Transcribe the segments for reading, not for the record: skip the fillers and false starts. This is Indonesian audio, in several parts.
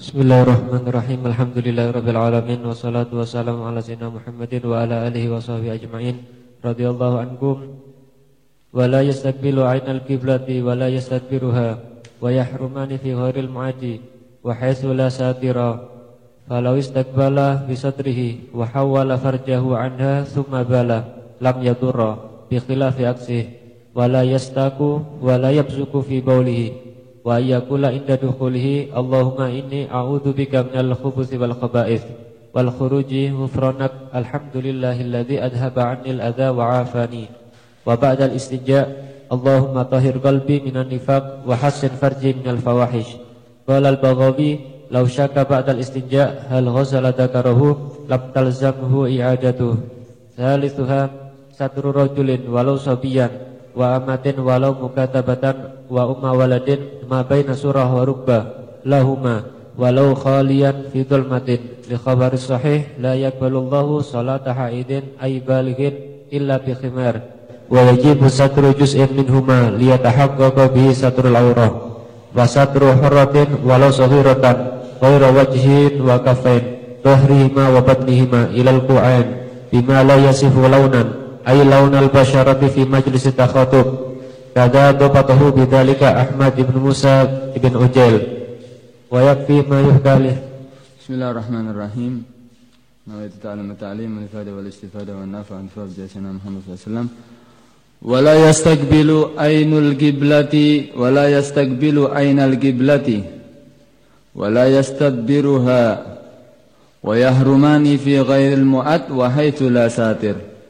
Bismillahirrahmanirrahim. Alhamdulillahirabbil alamin wassalatu wassalamu ala sayyidina Muhammadin wa ala alihi washabihi ajmain. Radhiyallahu ankum. Wa la yastaqbilu 'ainal qiblati wa la yastadbiruha wa yahrumani fi ghairil mu'adi wa haitsu la satira. Falau istaqbala bi sadrihi wa hawala farjahu anha thumma bala lam yadurra bi khilafi aksih wa la yastaku wa la yabzuku fi baulihi wa yakula inda dukhulihi Allahumma inni a'udzubika minal khubuthi wal khaba'ith wal khuruji ghufranak alhamdulillahilladzi adhaba 'annil adza wa 'afani wa ba'dal istinja Allahumma tahhir qalbi minan nifaq wa hassin farji minal fawahish. Qala al-Baghawi law syaka ba'dal istinja hal ghazala dzakarahu lam talzamhu i'adatuh. Thalithuha satru rajulin walau sabiyan wa amatin walau mukatabatan wa umma waladin ma baina surah wa rukbah lahuma walau khaliyan fi dhulmatin li khabaris sahih la yaqbalullahu salata haidin ay balighin illa bi khimar wa yajibu satru juz'in minhuma liyatahaqqaqa bihi satrul awrah wa satru hurratin walau saghiratan ghayra wajhin wa kafain dhahrihima wa batnihima ilal qu'ain bima la yasifu launan ay launal basyarati fi majlis takhatub kada dapatahu bidzalika Ahmad ibn Musa ibn Ujail wa yakfi ma yuhkalih. Bismillahirrahmanirrahim. Nawaitu ta'allum ta'lim wal ifada wal istifada wan naf'a fi jasana Muhammad sallallahu alaihi wasallam. Wala yastaqbilu ainul qiblati wala yastaqbilu ainal qiblati wala yastadbiruha wa yahrumani fi ghairil mu'ad wa haitsu la satir.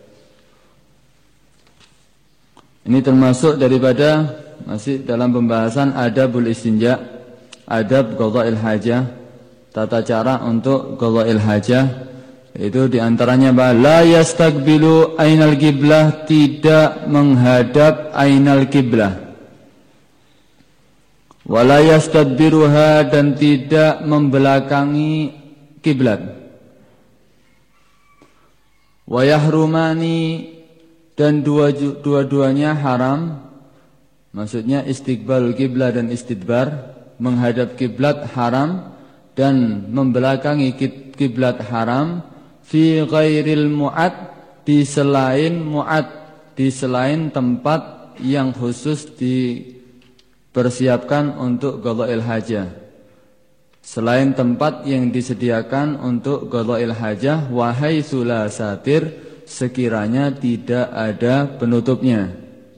Ini termasuk daripada masih dalam pembahasan adabul istinja, adab qadha'il hajah, tata cara untuk qadha'il hajah. Itu diantaranya la yastaqbilu ainal qiblah, tidak menghadap ainal qiblah. Wala yastadbiruha, dan tidak membelakangi kiblat. Wa yahrumani, dan dua-duanya haram. Maksudnya istiqbalul kiblat dan istidbar, menghadap kiblat haram dan membelakangi kiblat haram. Fi ghairil mu'ad, di selain mu'ad, di selain tempat yang khusus dipersiapkan untuk qadha'il hajah, selain tempat yang disediakan untuk qadha'il hajah. Wa haitsu la satir, sekiranya tidak ada penutupnya.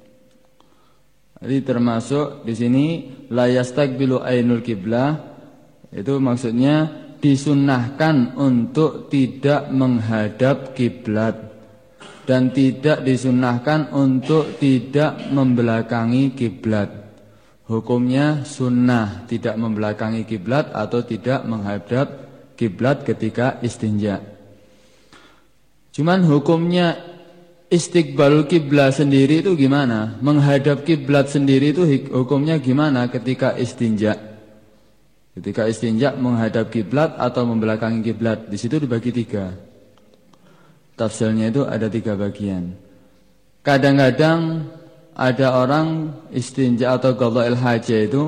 Jadi termasuk di sini la yastaqbilu ainul qiblah, itu maksudnya disunnahkan untuk tidak menghadap kiblat dan tidak disunnahkan untuk tidak membelakangi kiblat. Hukumnya sunnah tidak membelakangi kiblat atau tidak menghadap kiblat ketika istinja. Cuman hukumnya istiqbalul kiblat sendiri itu gimana? Menghadap kiblat sendiri itu hukumnya gimana ketika istinja? Ketika istinja menghadap kiblat atau membelakangi kiblat, di situ dibagi 3. Tafsirnya itu ada 3 bagian. Kadang-kadang ada orang istinja atau qadha'il hajah itu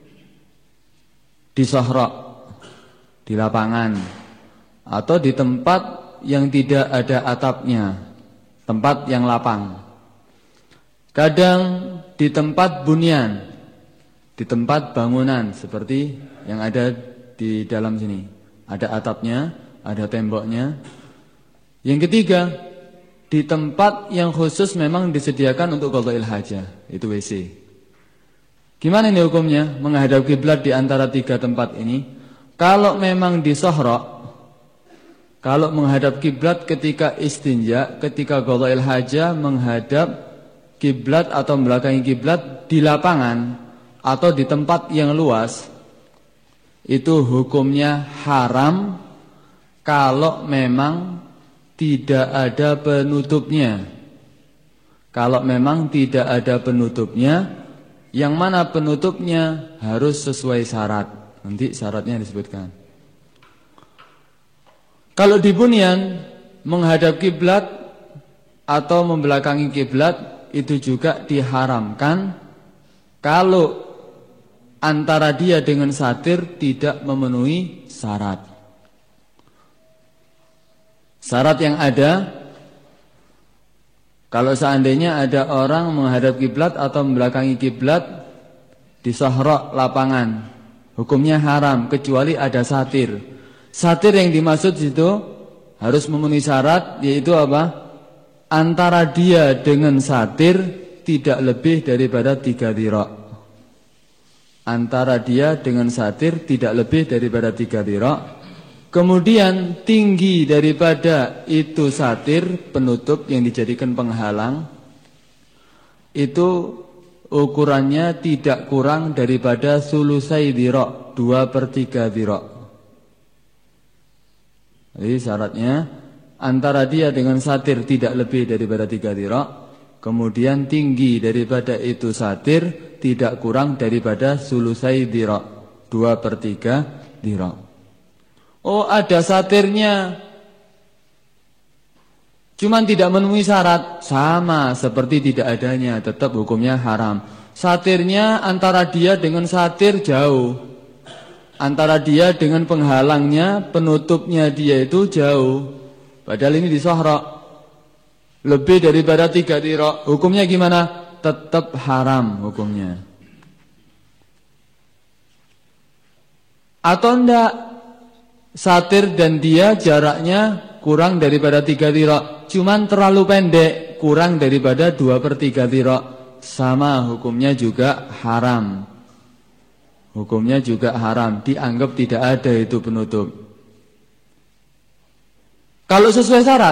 di sahra, di lapangan, atau di tempat yang tidak ada atapnya, tempat yang lapang. Kadang di tempat bunyan, di tempat bangunan seperti yang ada di dalam sini, ada atapnya, ada temboknya. Yang ketiga, di tempat yang khusus memang disediakan untuk qadha'il hajah, itu WC. Gimana ini hukumnya menghadap kiblat di antara 3 tempat ini? Kalau memang di sahra, kalau menghadap kiblat ketika istinja, ketika qadha'il hajah, menghadap kiblat atau membelakangi kiblat di lapangan atau di tempat yang luas, itu hukumnya haram kalau memang tidak ada penutupnya. Kalau memang tidak ada penutupnya, yang mana penutupnya harus sesuai syarat. Nanti syaratnya disebutkan. Kalau di bunyan menghadap kiblat atau membelakangi kiblat itu juga diharamkan kalau antara dia dengan satir tidak memenuhi syarat. Syarat yang ada, kalau seandainya ada orang menghadap kiblat atau membelakangi kiblat di sahra lapangan, hukumnya haram kecuali ada satir. Satir yang dimaksud itu harus memenuhi syarat, yaitu apa? Antara dia dengan satir tidak lebih daripada 3 dhira'. Antara dia dengan satir tidak lebih daripada 3 dhira'. Kemudian tinggi daripada itu satir penutup yang dijadikan penghalang, itu ukurannya tidak kurang daripada sulusai dhira', 2/3 dhira'. Jadi syaratnya antara dia dengan satir tidak lebih daripada 3 dhira', kemudian tinggi daripada itu satir tidak kurang daripada sulusai dhira', 2/3 dhira'. Oh, ada satirnya, cuman tidak memenuhi syarat, sama seperti tidak adanya, tetap hukumnya haram. Satirnya antara dia dengan satir jauh, antara dia dengan penghalangnya, penutupnya dia itu jauh. Padahal ini di sahra, lebih daripada 3 dhira', hukumnya gimana? Tetap haram hukumnya. Atau enggak, satir dan dia jaraknya kurang daripada 3 dhira', cuman terlalu pendek, kurang daripada 2/3 dhira', sama hukumnya juga haram. Hukumnya juga haram, dianggap tidak ada itu penutup. Kalau sesuai syarat,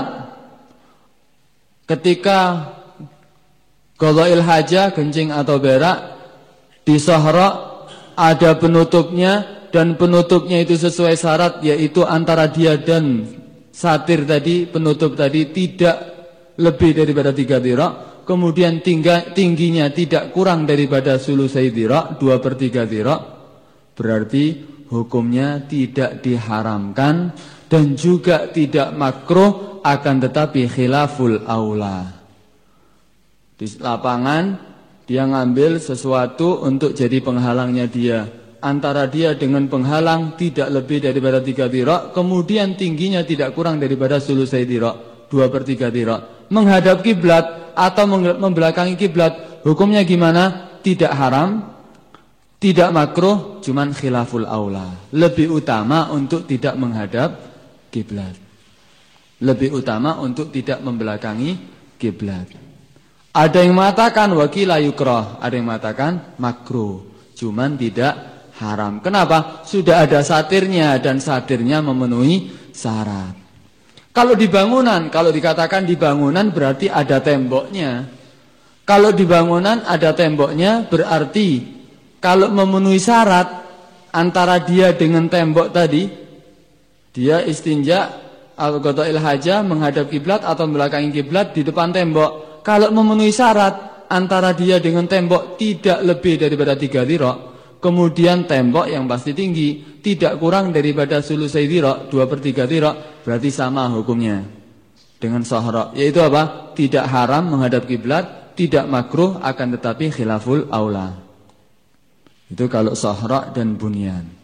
ketika qadha'il hajah, kencing atau berak di sahra ada penutupnya, dan penutupnya itu sesuai syarat, yaitu antara dia dan satir tadi, penutup tadi tidak lebih daripada 3 dhira', kemudian tingginya tidak kurang daripada sulusai dhira', 2/3 dhira', berarti hukumnya tidak diharamkan dan juga tidak makruh, akan tetapi khilaful aula. Di lapangan dia ngambil sesuatu untuk jadi penghalangnya dia, antara dia dengan penghalang tidak lebih daripada 3 dhira', kemudian tingginya tidak kurang daripada sulusai dhira', 2/3 dhira'. Menghadap kiblat atau membelakangi kiblat, hukumnya gimana? Tidak haram, tidak makruh, cuman khilaful aula. Lebih utama untuk tidak menghadap kiblat, lebih utama untuk tidak membelakangi kiblat. Ada yang mengatakan wakila yukrah, ada yang mengatakan makruh, cuman tidak haram. Kenapa? Sudah ada satirnya dan satirnya memenuhi syarat. Kalau di bangunan, kalau dikatakan di bangunan berarti ada temboknya. Kalau di bangunan ada temboknya berarti kalau memenuhi syarat antara dia dengan tembok tadi, dia istinja atau qadha'il hajah menghadap kiblat atau membelakangi kiblat di depan tembok. Kalau memenuhi syarat antara dia dengan tembok tidak lebih daripada 3 dhira', kemudian tembok yang pasti tinggi tidak kurang daripada sulusai dhira', 2/3 dhira', berarti sama hukumnya dengan sahra, yaitu apa? Tidak haram menghadap kiblat, tidak makruh, akan tetapi khilaful aula. Itu kalau sahra dan bunyan.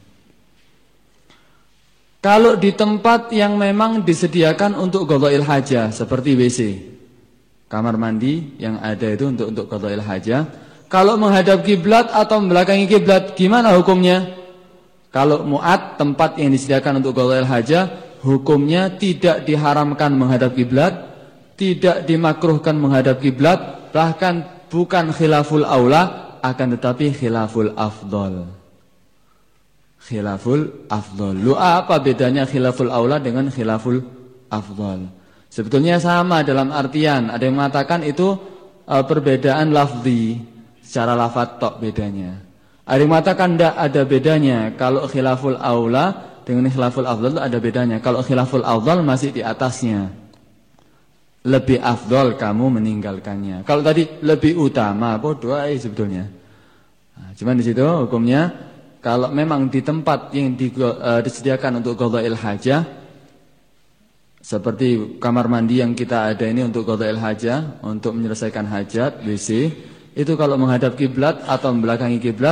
Kalau di tempat yang memang disediakan untuk qadha'il hajah, seperti WC, kamar mandi yang ada itu untuk qadha'il hajah, kalau menghadap kiblat atau membelakangi kiblat, gimana hukumnya? Kalau mu'ad, tempat yang disediakan untuk qadha'il hajah, hukumnya tidak diharamkan menghadap kiblat, tidak dimakruhkan menghadap kiblat, bahkan bukan khilaful aula, akan tetapi khilaful afdol. Khilaful afdol. Lu apa bedanya khilaful aula dengan khilaful afdol? Sebetulnya sama dalam artian, ada yang mengatakan itu perbedaan lafzi, secara lafaz tok bedanya. Ada yang mengatakan tidak ada bedanya. Kalau khilaful aula dengan khilaful afdol ada bedanya. Kalau khilaful afdol masih di atasnya, lebih afdol kamu meninggalkannya. Kalau tadi lebih utama, bodoh sebetulnya. Nah, cuman di situ hukumnya, kalau memang di tempat yang disediakan untuk qadha'il hajah, seperti kamar mandi yang kita ada ini untuk qadha'il hajah, untuk menyelesaikan hajat, WC, itu kalau menghadap kiblat atau membelakangi kiblat,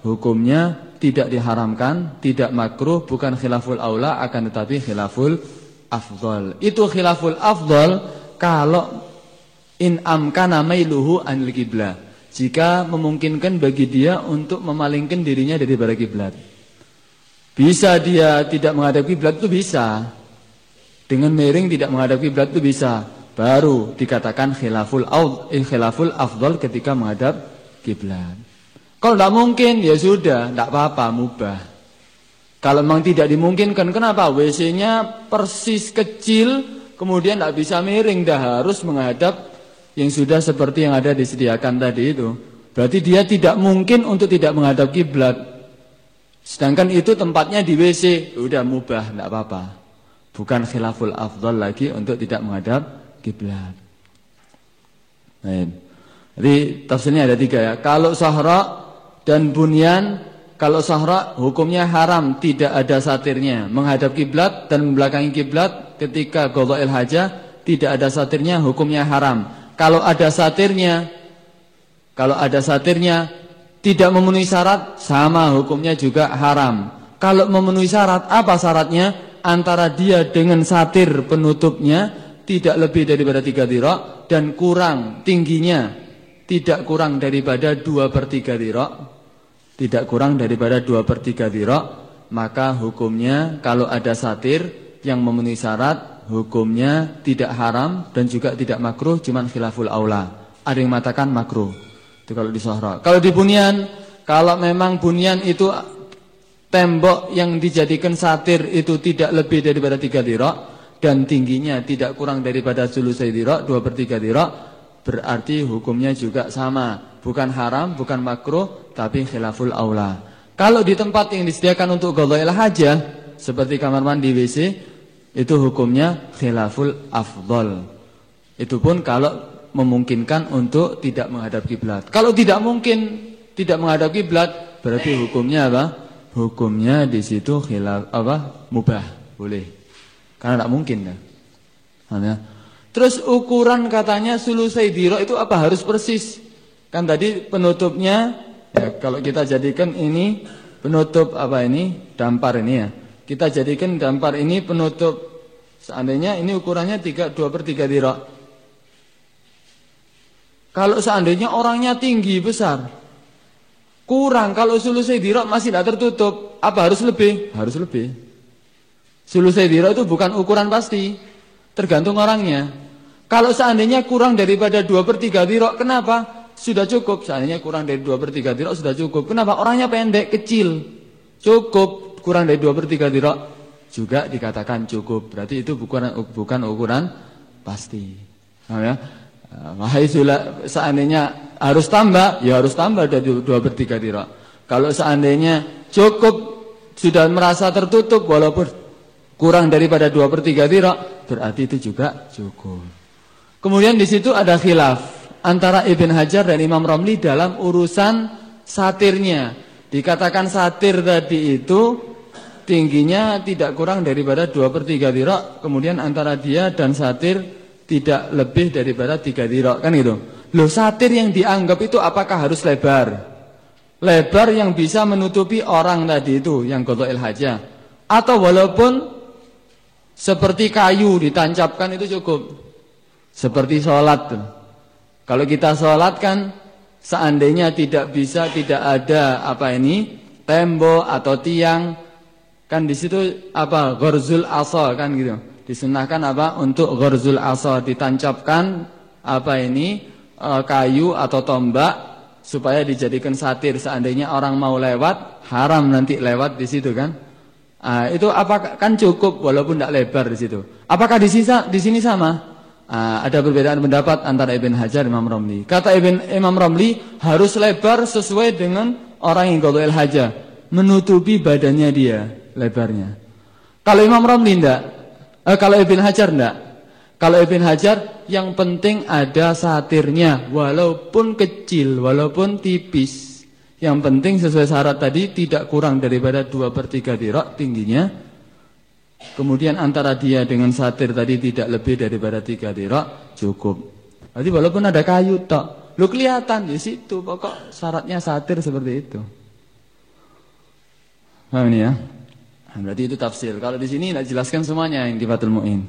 hukumnya tidak diharamkan, tidak makruh, bukan khilaful aula, akan tetapi khilaful afdol. Itu khilaful afdol kalau in amkana mailuhu anil qiblah, jika memungkinkan bagi dia untuk memalingkan dirinya daripada kiblat. Bisa dia tidak menghadap kiblat itu bisa. Dengan miring tidak menghadap kiblat itu bisa. Baru dikatakan khilaful afdol ketika menghadap kiblat. Kalau tidak mungkin, ya sudah, tidak apa-apa, mubah. Kalau memang tidak dimungkinkan, kenapa? WC-nya persis kecil, kemudian tidak bisa miring, dah harus menghadap yang sudah seperti yang ada disediakan tadi itu. Berarti dia tidak mungkin untuk tidak menghadap kiblat. Sedangkan itu tempatnya di WC, udah mubah, tidak apa-apa. Bukan khilaful afdal lagi untuk tidak menghadap kiblat. Jadi tafsirnya ada 3 ya. Kalau sahra dan bunyan, kalau sahra hukumnya haram, tidak ada satirnya. Menghadap kiblat dan membelakangi kiblat ketika qadha'il hajah tidak ada satirnya, hukumnya haram. Kalau ada satirnya tidak memenuhi syarat, sama hukumnya juga haram. Kalau memenuhi syarat, apa syaratnya? Antara dia dengan satir penutupnya tidak lebih daripada 3 dhira' dan kurang tingginya tidak kurang daripada 2/3 dhira'. Tidak kurang daripada 2/3 dhira', maka hukumnya kalau ada satir yang memenuhi syarat, hukumnya tidak haram dan juga tidak makruh, cuman khilaful aula. Ada yang mengatakan makruh. Itu kalau di sahra. Kalau di bunyan, kalau memang bunyan itu tembok yang dijadikan satir itu tidak lebih daripada 3 dhira' dan tingginya tidak kurang daripada sulusai dhira', 2/3 dhira', berarti hukumnya juga sama. Bukan haram, bukan makruh, tapi khilaful aula. Kalau di tempat yang disediakan untuk qadha'il hajah, seperti kamar mandi, WC, itu hukumnya khilaful afdol. Itu pun kalau memungkinkan untuk tidak menghadap kiblat. Kalau tidak mungkin tidak menghadap kiblat, berarti hukumnya apa? Hukumnya di situ mubah, boleh. Karena tidak mungkin kan. Terus ukuran katanya sulusai dhira' itu apa? Harus persis. Kan tadi penutupnya ya, kalau kita jadikan ini penutup dampar ini ya. Kita jadikan dampar ini penutup, seandainya ini ukurannya 2/3 dhira'. Kalau seandainya orangnya tinggi besar, kurang, kalau sulusai dhira' masih tidak tertutup, apa harus lebih? Harus lebih. Sulusai dhira' itu bukan ukuran pasti, tergantung orangnya. Kalau seandainya kurang daripada 2/3 dhira', kenapa? Sudah cukup. Seandainya kurang dari 2/3 dhira' sudah cukup. Kenapa? Orangnya pendek, kecil, cukup. Kurang dari 2/3 dhira' juga dikatakan cukup. Berarti itu bukan ukuran pasti. Ya. Seandainya harus tambah, ya harus tambah dari 2/3 dhira'. Kalau seandainya cukup, sudah merasa tertutup walaupun kurang daripada 2/3 dhira', berarti itu juga cukup. Kemudian di situ ada khilaf antara Ibn Hajar dan Imam Romli dalam urusan satirnya. Dikatakan satir tadi itu tingginya tidak kurang daripada 2/3 dhira', kemudian antara dia dan satir tidak lebih daripada 3 dhira', kan gitu. Loh, satir yang dianggap itu apakah harus lebar? Lebar yang bisa menutupi orang tadi itu yang qadha'il hajah, atau walaupun seperti kayu ditancapkan itu cukup. Seperti sholat tuh. Kalau kita sholat kan seandainya tidak ada tembok atau tiang, kan di situ gharzul asa kan gitu. Disunahkan untuk gharzul asa, ditancapkan kayu atau tombak supaya dijadikan satir. Seandainya orang mau lewat, haram nanti lewat di situ kan. Itu apakah kan cukup walaupun tidak lebar di situ. Apakah di sini sama? Ada perbedaan pendapat antara Ibn Hajar dan Imam Romli. Kata Imam Romli harus lebar sesuai dengan orang yang qadha'il hajah, menutupi badannya dia lebarnya. Kalau Imam Romli kalau Ibn Hajar enggak. Kalau Ibn Hajar yang penting ada satirnya, walaupun kecil, walaupun tipis. Yang penting sesuai syarat tadi tidak kurang daripada 2/3 dhira' tingginya. Kemudian antara dia dengan satir tadi tidak lebih daripada 3 dhira' cukup. Jadi walaupun ada kayu tok, lu kelihatan di situ, pokok syaratnya satir seperti itu. Paham ini ya? Berarti itu tafsir. Kalau di sini tidak jelaskan semuanya yang di Fathul Mu'in.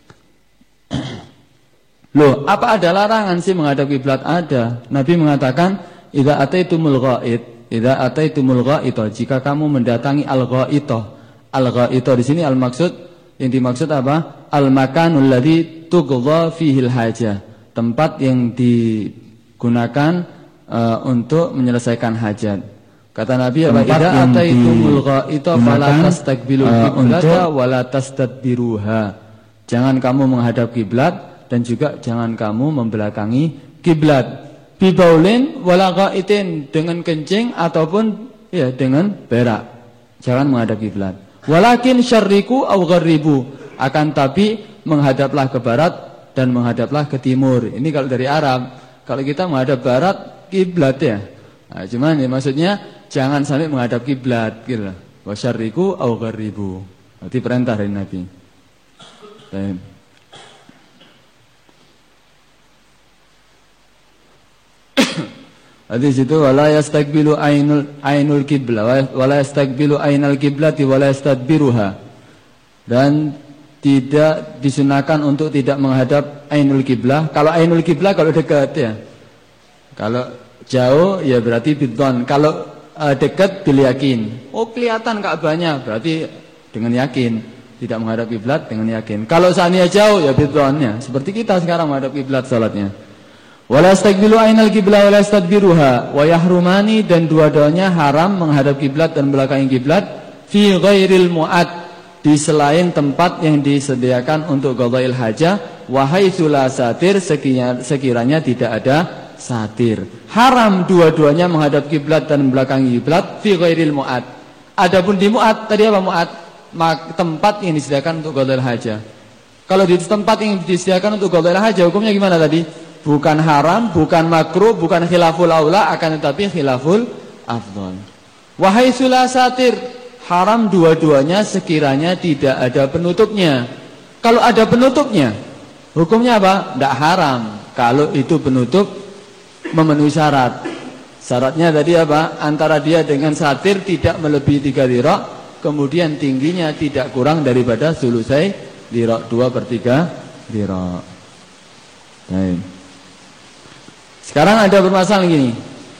Loh, apa ada larangan sih menghadap kiblat? Ada. Nabi mengatakan, idza ataitumul ghaid, idza ataitumul ghaita, jika kamu mendatangi al-ghaita. Al-ghaita di sini yang dimaksud apa? Al-makanul ladzi tughadha fihil hajah. Tempat yang digunakan untuk menyelesaikan hajat. Kata Nabi, idza ataitumul ghaita fala tastaqbilul qiblata wala tastadbiruha. Jangan kamu menghadap kiblat dan juga jangan kamu membelakangi kiblat. Bibaulin wala ghaitin, dengan kencing ataupun ya dengan berak. Jangan menghadap kiblat. Walakin syarriku aw gharribu, akan tapi menghadaplah ke barat dan menghadaplah ke timur. Ini kalau dari Arab. Kalau kita menghadap barat kiblat ya. Nah, cuman ya maksudnya jangan sampai menghadap kiblat gitu. Wa syarriku aw gharribu. Berarti perintah dari Nabi. Baik. Hadis itu wala yastaqbilu ainul qiblah wala yastaqbilu ainal qiblati wala yastadbiruha. Dan tidak disunahkan untuk tidak menghadap ainul qiblah. Kalau ainul qiblah kalau dekat ya. Kalau jauh ya berarti bidon. Kalau dekat bil yakin. Oh kelihatan Ka'bahnya, berarti dengan yakin. Tidak menghadap kiblat dengan yakin. Kalau seandainya jauh ya bidonnya. Seperti kita sekarang menghadap kiblat salatnya. Wala yastaqbilu ainal qiblah wala yastadbiruha wa yahrumani, dan dua-duanya haram menghadap kiblat dan belakangi kiblat fi ghairil mu'ad, di selain tempat yang disediakan untuk qadha'il hajah, wa haitsu la satir, sekiranya tidak ada satir. Haram dua-duanya menghadap kiblat dan belakangi kiblat fi ghairil mu'ad. Adapun di mu'ad, tadi apa mu'ad? Tempat yang disediakan untuk qadha'il hajah. Kalau di tempat yang disediakan untuk qadha'il hajah, hukumnya gimana tadi? Bukan haram, bukan makruh, bukan khilaful aula, akan tetapi khilaful afdhal. Wahai sula satir, haram dua-duanya sekiranya tidak ada penutupnya. Kalau ada penutupnya, hukumnya apa? Tidak haram. Kalau itu penutup memenuhi syarat. Syaratnya tadi apa? Antara dia dengan satir tidak melebihi 3 dirok, kemudian tingginya tidak kurang daripada sulusai dirok, 2/3 dirok. Baik. Sekarang ada permasalahan gini.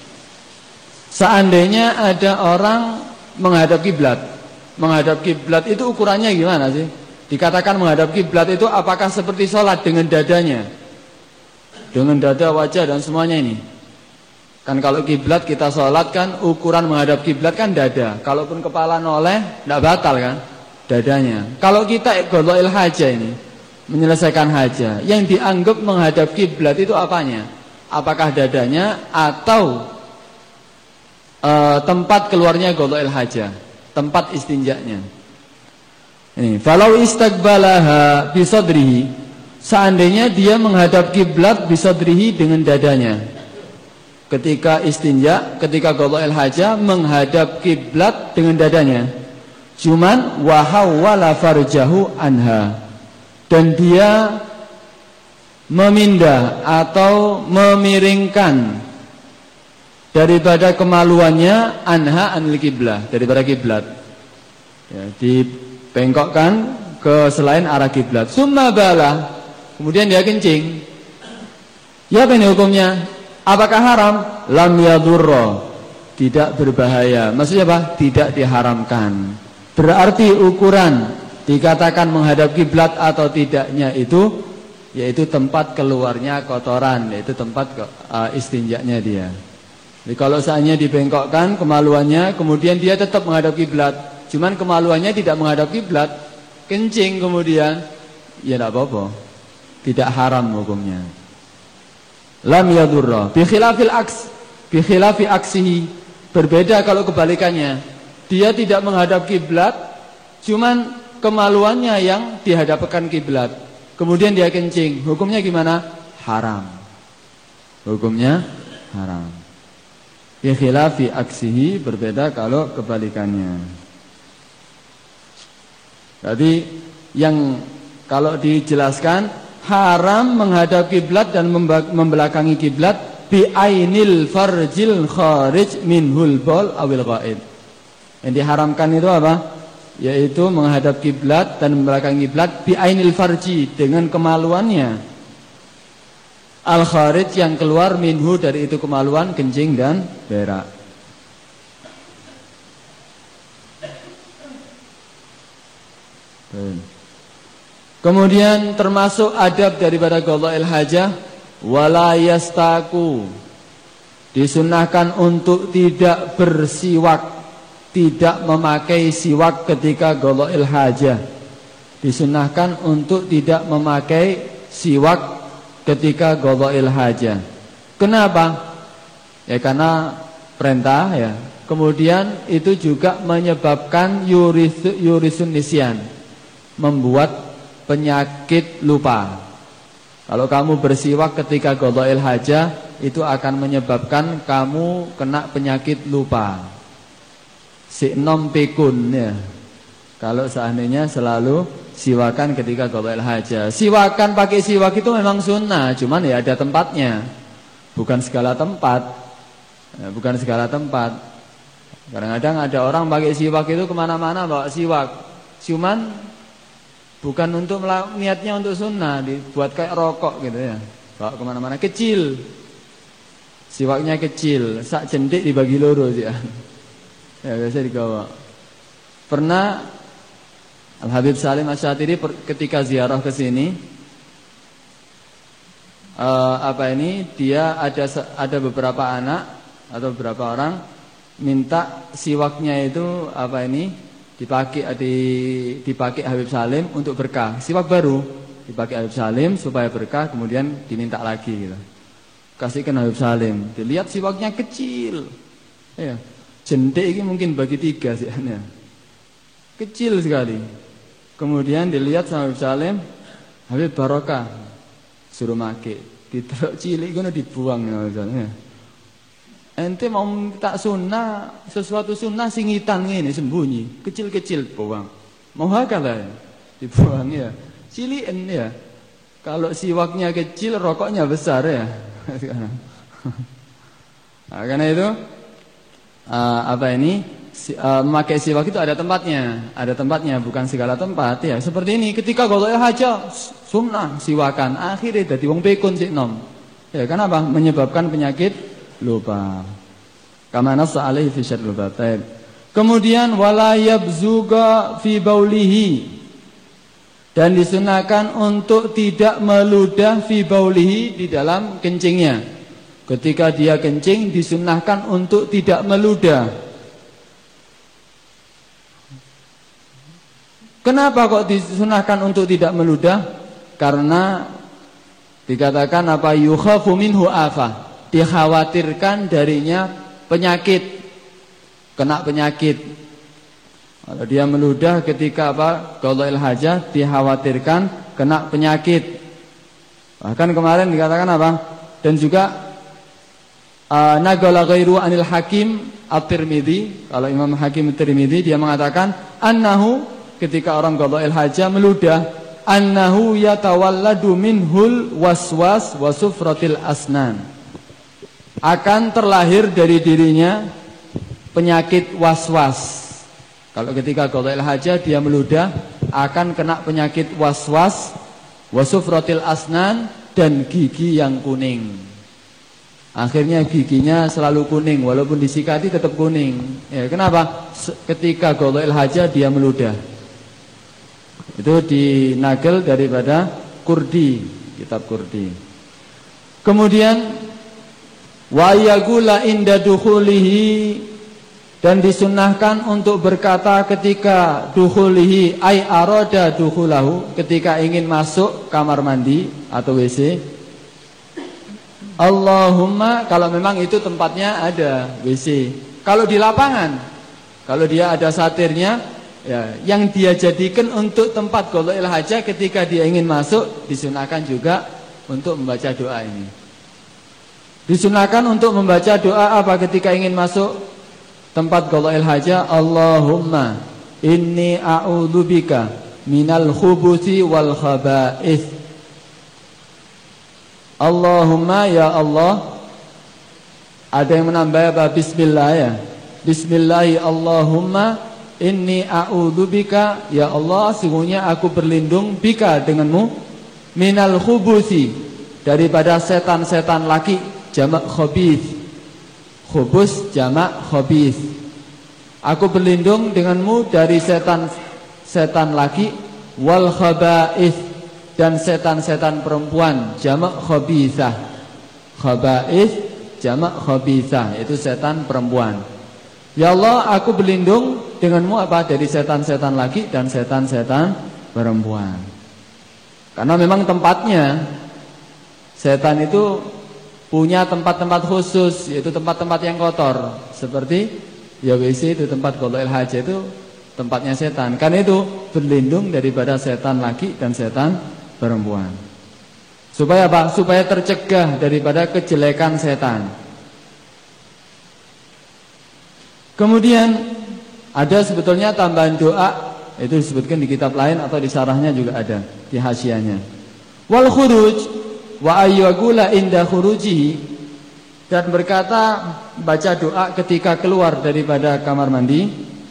Seandainya ada orang menghadap kiblat. Menghadap kiblat itu ukurannya gimana sih? Dikatakan menghadap kiblat itu apakah seperti sholat dengan dadanya? Dengan dada, wajah dan semuanya ini. Kan kalau kiblat kita sholat kan ukuran menghadap kiblat kan dada. Kalaupun kepala noleh tidak batal kan dadanya. Kalau kita qadha'il hajah ini menyelesaikan hajah, yang dianggap menghadap kiblat itu apanya? Apakah dadanya atau tempat keluarnya qadha'il hajah, tempat istinjanya? Ini, falau istaqbalaha bi sadrihi, seandainya dia menghadap kiblat bi sadrihi dengan dadanya. Ketika istinja, ketika qadha'il hajah menghadap kiblat dengan dadanya. Cuman wa hawwala farjahu anha, dan dia memindah atau memiringkan daripada kemaluannya anha anil kiblah, daripada kiblat. Ya, dibengkokkan ke selain arah kiblat. Summa bala, kemudian dia kencing. Ya apa ini hukumnya? Apakah haram? Lam yadurra, tidak berbahaya. Maksudnya apa? Tidak diharamkan. Berarti ukuran dikatakan menghadap kiblat atau tidaknya itu yaitu tempat keluarnya kotoran, yaitu tempat istinjaknya dia. Jadi kalau seandainya dibengkokkan kemaluannya, kemudian dia tetap menghadap kiblat, cuman kemaluannya tidak menghadap kiblat, kencing kemudian, ya tidak apa-apa, tidak haram hukumnya. Lam yadurra. Bi khilafi aksihi, berbeda kalau kebalikannya. Dia tidak menghadap kiblat, cuman kemaluannya yang dihadapkan kiblat. Kemudian dia kencing, hukumnya gimana? Haram. Hukumnya haram. Bi khilafi aksihi, berbeda kalau kebalikannya. Jadi yang kalau dijelaskan haram menghadap kiblat dan membelakangi kiblat bi ainil farjil kharij minhul baul awil ghaid. Yang diharamkan itu apa? Yaitu menghadap kiblat dan membelakangi kiblat bi ainil farji, dengan kemaluannya. Al kharij, yang keluar minhu, dari itu kemaluan, kencing dan berak. Kemudian termasuk adab daripada qada'il hajah, wala yastaku, disunnahkan untuk tidak bersiwak, tidak memakai siwak ketika qada'il hajah. Disunnahkan untuk tidak memakai siwak ketika qada'il hajah. Kenapa? Ya karena perintah ya. Kemudian itu juga menyebabkan yurisun nisyan, membuat penyakit lupa. Kalau kamu bersiwak ketika qada'il hajah, itu akan menyebabkan kamu kena penyakit lupa. Si'nom pikun ya. Kalau seandainya selalu siwakan ketika qada'il hajah. Siwakan pakai siwak itu memang sunnah, cuman ya ada tempatnya. Bukan segala tempat. Ya, bukan segala tempat. Kadang-kadang ada orang pakai siwak itu kemana-mana bawa siwak. Cuman bukan untuk niatnya untuk sunnah, dibuat kayak rokok gitu ya. Bawa kemana-mana, kecil. Siwaknya kecil, sak jentik dibagi loro sih ya. Ya biasa digawa. Pernah Al-Habib Salim Asy-Syatiri ketika ziarah ke sini, dia ada beberapa anak atau beberapa orang minta siwaknya itu dipakai Habib Salim untuk berkah. Siwak baru dipakai Habib Salim supaya berkah, kemudian diminta lagi gitu. Kasihkan Habib Salim. Dilihat siwaknya kecil. Ya. Jentik ini mungkin bagi 3 sih ya. Kecil sekali. Kemudian dilihat sama Habib Salim, Habib barokah. Suruh make. Diterok cilik ngono dibuang ya. Ente mau tak sunnah, sesuatu sunnah singitan ngene sembunyi, kecil-kecil buang. Mau hakalah dibuang ya. Ciliin ya. Kalau siwaknya kecil, rokoknya besar ya. Nah, karena itu memakai siwak itu ada tempatnya, bukan segala tempat ya. Seperti ini, ketika qada'il hajah sunnah siwakan, akhirnya dadi wong pikun sik nom. Ya, kenapa? Menyebabkan penyakit lupa. Kama nassa alaihi fi syarhil batain. Kemudian wala yabzuga fi baulihi, dan disunahkan untuk tidak meludah fi baulihi, di dalam kencingnya. Ketika dia kencing disunahkan untuk tidak meludah. Kenapa kok disunahkan untuk tidak meludah? Karena dikatakan apa, yukhafu minhu afah, dikhawatirkan darinya penyakit, kena penyakit. Kalau dia meludah ketika qada'il hajah, dikhawatirkan kena penyakit. Bahkan kemarin dikatakan apa? Dan juga naqala ghairu anil Hakim At-Tirmidzi, kalau Imam Hakim At-Tirmidzi dia mengatakan annahu, ketika orang qada'il hajah meludah, annahu yatawalladu minhul waswas wa sufratil asnan, akan terlahir dari dirinya penyakit waswas. Kalau ketika qada'il hajah dia meludah, akan kena penyakit waswas, wasufratil asnan, dan gigi yang kuning. Akhirnya giginya selalu kuning, walaupun disikati tetap kuning. Ya, kenapa? Ketika qada'il hajah dia meludah. Itu dinakil daripada Kurdi, kitab Kurdi. Kemudian wa yaqula inda dukhulihi, dan disunnahkan untuk berkata ketika dukhulihi ay arada dukhulahu, ketika ingin masuk kamar mandi atau WC, Allahumma, kalau memang itu tempatnya ada WC. Kalau di lapangan, kalau dia ada satirnya ya, yang dia jadikan untuk tempat qada'il hajah, ketika dia ingin masuk disunahkan juga untuk membaca doa ini. Disunahkan untuk membaca doa apa ketika ingin masuk tempat qada'il hajah? Allahumma inni a'udzubika minal khubuthi wal khaba'ith. Allahumma, ya Allah. Ada yang menambah apa? Bismillah ya. Bismillahi Allahumma inni a'udzubika, ya Allah sungguhnya aku berlindung bika denganmu, minal khubusi, daripada setan-setan laki, jamak khabith. Khubus jamak khabith. Aku berlindung denganmu dari setan-setan laki, wal khaba'ith, dan setan-setan perempuan, jamak khabithah. Khaba'ith jamak khabithah, itu setan perempuan. Ya Allah, aku berlindung denganmu apa? Dari setan-setan laki dan setan-setan perempuan. Karena memang tempatnya, setan itu punya tempat-tempat khusus, yaitu tempat-tempat yang kotor. Seperti ya WC itu tempat qada'il hajah, itu tempatnya setan. Karena itu berlindung daripada setan laki dan setan perempuan. Supaya apa? Supaya tercegah daripada kejelekan setan. Kemudian ada sebetulnya tambahan doa, itu disebutkan di kitab lain atau di syarahnya juga ada, di hasyiahnya. Wal khuruj wa ayyagula inda khurujihi, dan berkata baca doa ketika keluar daripada kamar mandi.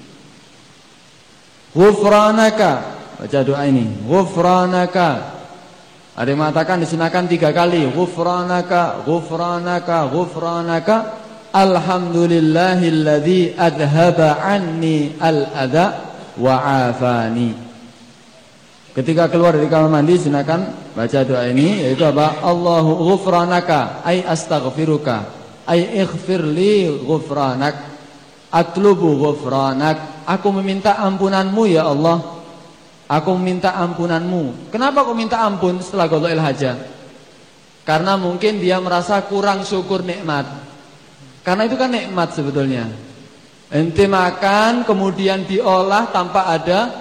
Ghufranaka, baca doa ini, ghufranaka. Ada yang mengatakan disunahkan 3 kali, ghufranaka, ghufranaka, ghufranaka. Alhamdulillahilladzi adhaba anni al-adha wa afani. Ketika keluar dari kamar mandi silakan baca doa ini, yaitu apa? Allahu ghufranaka, ay astaghfiruka, ay ighfirli ghufranak, atlubu ghufranak. Aku meminta ampunanmu ya Allah. Aku meminta ampunanmu. Kenapa aku minta ampun setelah qada'il hajah? Karena mungkin dia merasa kurang syukur nikmat. Karena itu kan nikmat sebetulnya. Ente makan kemudian diolah tanpa ada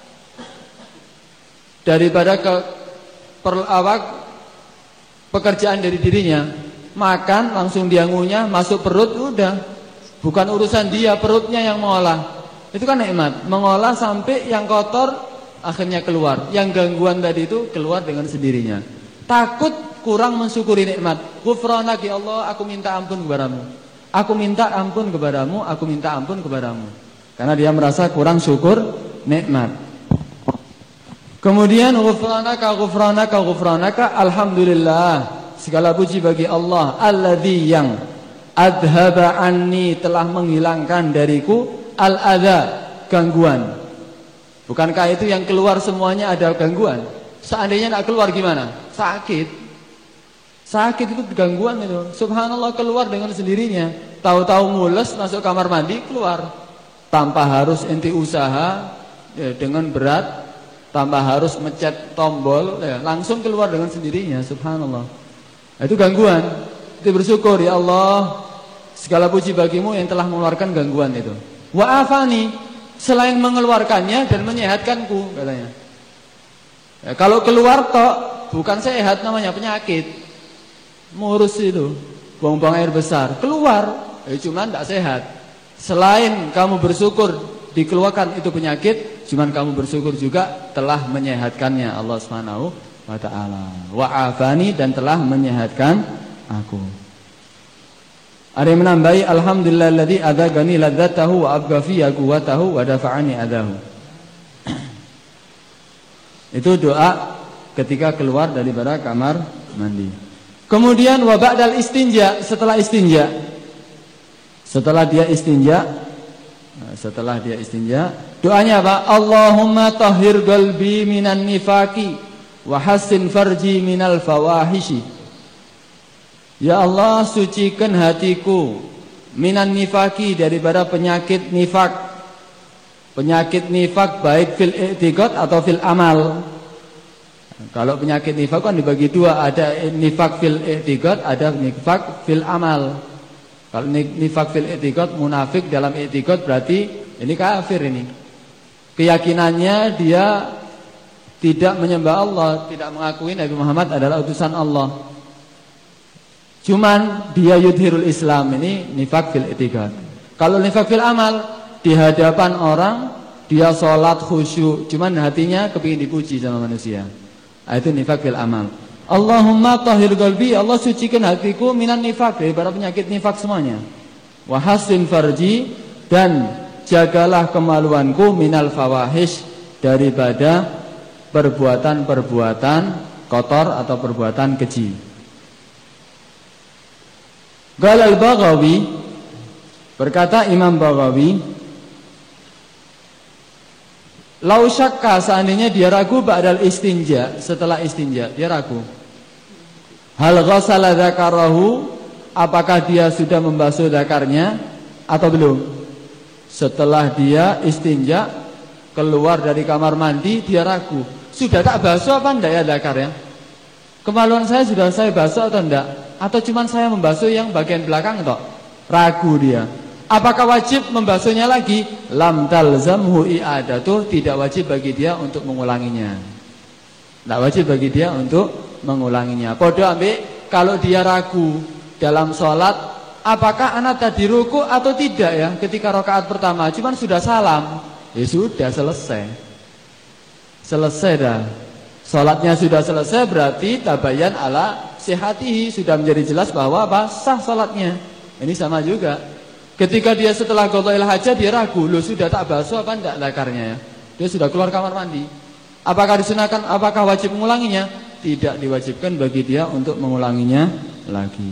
daripada pekerjaan dari dirinya. Makan langsung dia ngunyah masuk perut, udah. Bukan urusan dia, perutnya yang mengolah. Itu kan nikmat. Mengolah sampai yang kotor akhirnya keluar. Yang gangguan tadi itu keluar dengan sendirinya. Takut kurang mensyukuri nikmat. Ghufranak ya Allah, aku minta ampun kepadamu. Aku minta ampun kepadamu, aku minta ampun kepadamu. Karena dia merasa kurang syukur nikmat. Kemudian ghufranaka, ghufranaka, ghufranaka, alhamdulillah, segala puji bagi Allah, alladzi yang adhaba anni, telah menghilangkan dariku al-adha, gangguan. Bukankah itu yang keluar semuanya ada gangguan? Seandainya tidak keluar gimana? Sakit. Sakit itu gangguan itu. Subhanallah, keluar dengan sendirinya. Tahu-tahu mules masuk kamar mandi keluar. Tanpa harus enti usaha ya, dengan berat, tanpa harus mencet tombol ya, langsung keluar dengan sendirinya. Subhanallah. Itu gangguan. Itu bersyukur ya Allah, segala puji bagimu yang telah mengeluarkan gangguan itu. Wa afani, selain mengeluarkannya dan menyehatkanku katanya. Ya, kalau keluar tok bukan sehat, namanya penyakit. Ngurus itu, buang-buang air besar, keluar, cuman tidak sehat. Selain kamu bersyukur dikeluarkan itu penyakit, cuman kamu bersyukur juga telah menyehatkannya Allah Subhanahu wa taala. Wa afani, dan telah menyehatkan aku. Ada yang menambahi alhamdulillahilladzi adzagani ladzatahu wa abqa fiyya quwwatahu wa dafa'ani adahu. Itu doa ketika keluar daripada kamar mandi. Kemudian wa ba'dal istinja, setelah istinja. Setelah dia istinja, doanya apa? Allahumma tahhir qalbi minan nifaqi wa hassin farji minal fawahishi. Ya Allah, sucikan hatiku minan nifaqi, daripada penyakit nifak. Penyakit nifak baik fil i'tiqad atau fil amal. Kalau penyakit nifak kan dibagi dua, ada nifak fil i'tiqad, ada nifak fil amal. Kalau nifak fil i'tiqad, munafik dalam i'tiqad, berarti ini kafir ini. Keyakinannya dia tidak menyembah Allah, tidak mengakui Nabi Muhammad adalah utusan Allah. Cuman dia yudhirul Islam, ini nifak fil i'tiqad. Kalau nifak fil amal, di hadapan orang dia sholat khusyuk, cuman hatinya kepingin dipuji sama manusia. Itu nifak fil amal. Allahumma tahhir qalbi, Allah sucikan hatiku minan nifak, daripada penyakit nifak semuanya. Wa hassin farji, Dan jagalah kemaluanku minal fawahish, daripada perbuatan-perbuatan kotor atau perbuatan keji. Qala al-Baghawi, berkata Imam Baghawi, lau syakka, seandainya dia ragu ba'dal istinja, setelah istinja dia ragu. Hal ghassala dzakarahu, apakah dia sudah membasuh dzakarnya atau belum? Setelah dia istinja keluar dari kamar mandi, dia ragu, sudah tak basuh apa enggak ya dzakarnya? Kemaluan saya sudah saya basuh atau enggak? Atau cuman saya membasuh yang bagian belakang toh? Ragu dia. Apakah wajib membasuhnya lagi? Lam talzamhu i'adatu, tidak wajib bagi dia untuk mengulanginya. Tidak wajib bagi dia untuk mengulanginya. Podo ambek kalau dia ragu dalam sholat, apakah anak tadi ruku atau tidak ya? Ketika rakaat pertama, cuman sudah salam, ya sudah selesai. Selesai dah. Sholatnya sudah selesai, berarti tabayan ala sihatihi, sudah menjadi jelas bahwa apa? Sah sholatnya. Ini sama juga. Ketika dia setelah qadha'il hajat, dia ragu, loh sudah tak basuh apa enggak dzakarnya ya? Dia sudah keluar kamar mandi. Apakah disunahkan, apakah wajib mengulanginya? Tidak diwajibkan bagi dia untuk mengulanginya lagi.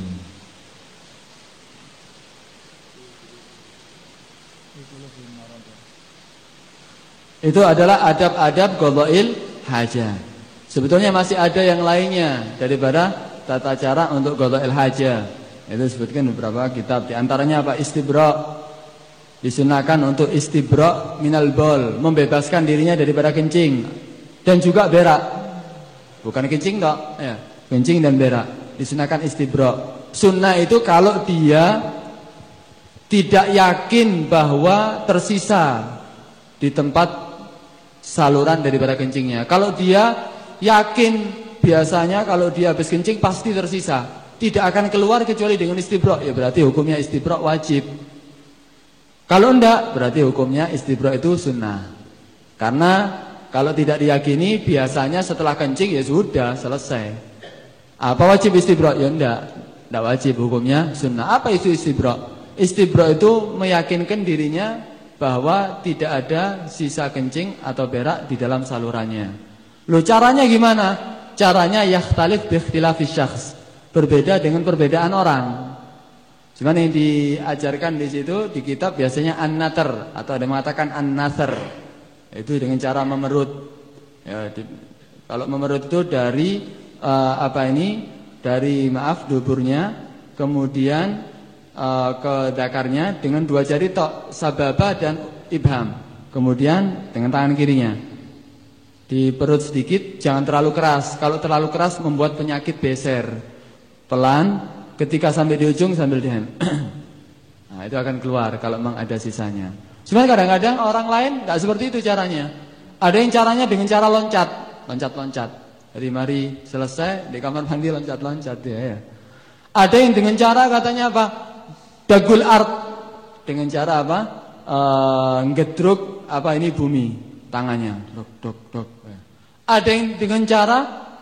Itu adalah adab-adab qadha'il hajat. Sebetulnya masih ada yang lainnya daripada tata cara untuk qadha'il hajat. Itu disebutkan beberapa kitab. Di antaranya apa? Istibra'. Disunahkan untuk istibra' minal bol, membebaskan dirinya daripada kencing dan juga berak. Bukan kencing toh, ya. Kencing dan berak. Disunahkan istibra'. Sunnah itu kalau dia tidak yakin bahwa tersisa di tempat saluran daripada kencingnya. Kalau dia yakin, biasanya kalau dia habis kencing pasti tersisa, tidak akan keluar kecuali dengan istibra', ya berarti hukumnya istibra' wajib. Kalau enggak, berarti hukumnya istibra' itu sunnah. Karena kalau tidak diyakini, biasanya setelah kencing ya sudah selesai. Apa wajib istibra'? Ya enggak wajib, hukumnya sunnah. Apa itu istibra'? Istibra' itu meyakinkan dirinya bahwa tidak ada sisa kencing atau berak di dalam salurannya. Loh caranya gimana? Caranya yakhtalif bi ikhtilafis syakhs, berbeda dengan perbedaan orang. Cuman yang diajarkan di situ di kitab biasanya an-natar, atau ada yang mengatakan an-nasr. Itu dengan cara memerut. Ya, kalau memerut itu dari dari duburnya, kemudian ke dakarnya dengan dua jari tok, sababah dan ibham. Kemudian dengan tangan kirinya diperut sedikit, jangan terlalu keras. Kalau terlalu keras membuat penyakit beser. Pelan, ketika sampai di ujung sambil dihem. Nah, itu akan keluar kalau memang ada sisanya. Cuma kadang-kadang orang lain tidak seperti itu caranya. Ada yang caranya dengan cara loncat. Dari mari selesai di kamar mandi loncat-loncat ya. Ada yang dengan cara katanya apa? Dagul art, dengan cara apa? Ngedruk bumi tangannya, dok. Ada yang dengan cara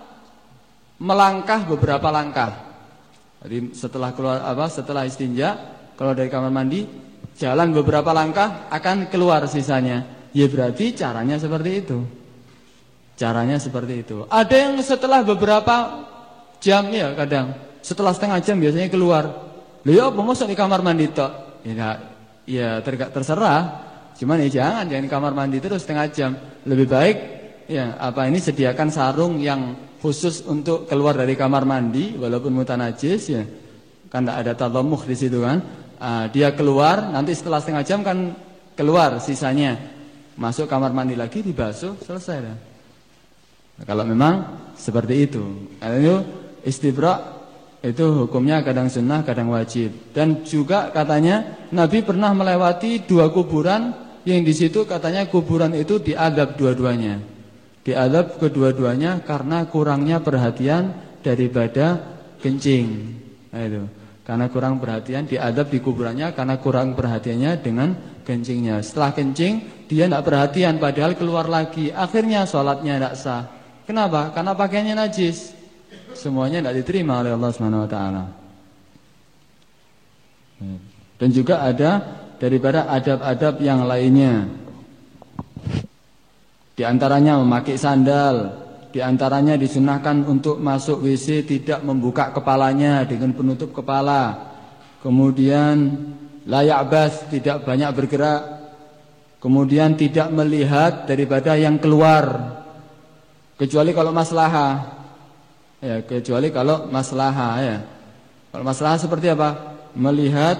melangkah beberapa langkah. Jadi setelah setelah istinja, kalau dari kamar mandi, jalan beberapa langkah akan keluar sisanya. Ya berarti caranya seperti itu. Caranya seperti itu. Ada yang setelah beberapa jam ya, kadang setelah setengah jam biasanya keluar. Loh, apa masuk di kamar mandi tok? Ya terserah. Cuman jangan kamar mandi terus setengah jam. Lebih baik sediakan sarung yang khusus untuk keluar dari kamar mandi walaupun mutanajis ya. Kan tidak ada tadammuh di situ kan. Dia keluar, nanti setelah setengah jam kan keluar sisanya. Masuk kamar mandi lagi, dibasuh, selesai dah. Nah, kalau memang seperti itu. Itu istibra' itu hukumnya kadang sunnah, kadang wajib. Dan juga katanya Nabi pernah melewati 2 kuburan yang di situ katanya kuburan itu diadab dua-duanya. Diadab kedua-duanya karena kurangnya perhatian daripada kencing. Nah, itu. Karena kurang perhatian, diadab di kuburannya karena kurang perhatiannya dengan kencingnya. Setelah kencing dia tidak perhatian, padahal keluar lagi. Akhirnya sholatnya tidak sah. Kenapa? Karena pakaiannya najis. Semuanya tidak diterima oleh Allah Subhanahu Wa Taala. Dan juga ada daripada adab-adab yang lainnya. Di antaranya memakai sandal, di antaranya disunahkan untuk masuk WC tidak membuka kepalanya dengan penutup kepala. Kemudian la ya'bas, tidak banyak bergerak. Kemudian tidak melihat daripada yang keluar, kecuali kalau maslahah. Ya, kecuali kalau maslahah ya. Kalau maslahah seperti apa? Melihat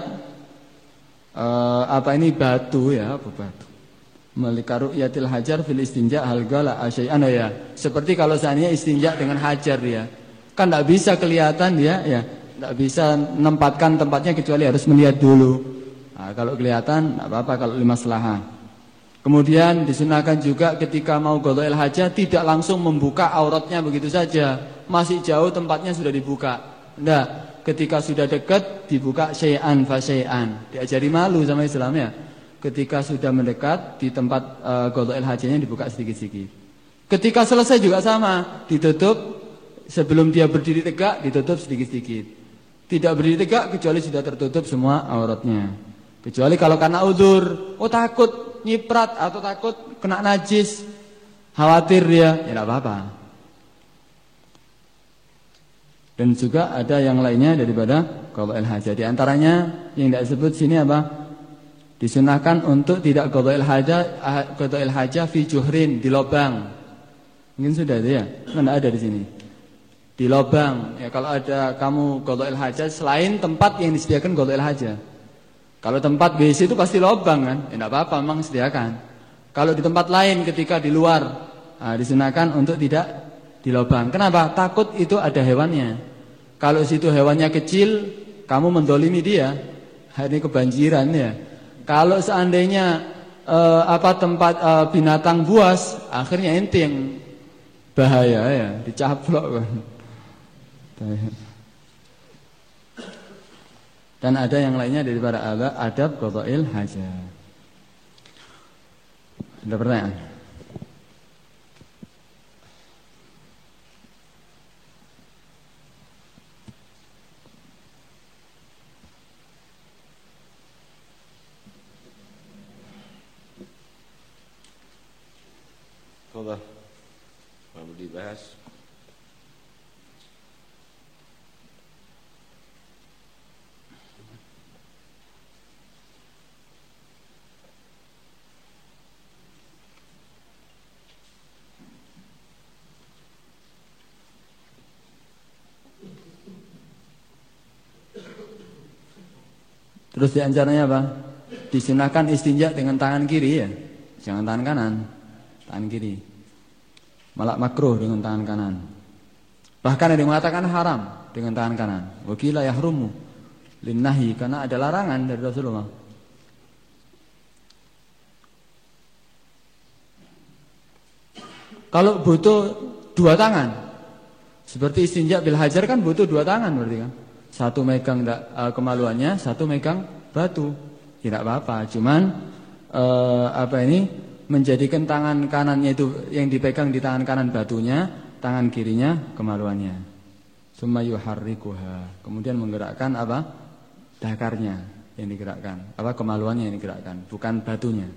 batu ya, apa batu? Melikaru yatil hajar fil istinja hal gala asyai'an ya. Seperti kalau seandainya istinja dengan hajar ya. Kan enggak bisa kelihatan dia ya. Enggak bisa menempatkan tempatnya kecuali harus melihat dulu. Nah, kalau kelihatan enggak apa-apa kalau limaslahah. Kemudian disunahkan juga ketika mau qadha'il hajah tidak langsung membuka auratnya begitu saja. Masih jauh tempatnya sudah dibuka. Enggak, ketika sudah dekat dibuka syai'an fa syai'an. Diajari malu sama Islam ya. Ketika sudah mendekat di tempat qadha'il hajahnya dibuka sedikit-sedikit. Ketika selesai juga sama, ditutup sebelum dia berdiri tegak ditutup sedikit-sedikit. Tidak berdiri tegak kecuali sudah tertutup semua auratnya. Kecuali kalau karena uzur, takut nyiprat atau takut kena najis, khawatir dia, ya tidak apa-apa. Dan juga ada yang lainnya daripada qadha'il hajah. Di antaranya yang tidak disebut sini apa? Disunahkan untuk tidak qadha'il hajah fi juhrin, di lubang. Mungkin sudah ada ya? Mana ada di sini? Di lubang. Ya kalau ada kamu qadha'il hajah selain tempat yang disediakan qadha'il hajah. Kalau tempat WC itu pasti lubang kan? Ya enggak apa-apa, memang sediakan. Kalau di tempat lain ketika di luar, disunahkan untuk tidak di lubang. Kenapa? Takut itu ada hewannya. Kalau situ hewannya kecil, kamu mendolimi dia, ini kebanjiran ya. Kalau seandainya tempat binatang buas, akhirnya ente yang bahaya ya, dicaplok kan. Dan ada yang lainnya daripada adab qadha'il hajah. Ada pertanyaan? Allah, mau dibahas. Terus diantaranya apa? Disunahkan istinja dengan tangan kiri ya, jangan tangan kanan, tangan kiri. Malah makruh dengan tangan kanan. Bahkan ada yang mengatakan haram dengan tangan kanan. Wakila yahrumu linnahi, karena ada larangan dari Rasulullah. Kalau butuh dua tangan, seperti istinja bil hajar kan butuh dua tangan berarti kan. Satu megang kemaluannya, satu megang batu. Tidak apa-apa, cuman menjadikan tangan kanannya itu yang dipegang di tangan kanan batunya, tangan kirinya kemaluannya. Summa yuharrikuha. Kemudian menggerakkan dakarnya yang digerakkan, kemaluannya yang digerakkan, bukan batunya.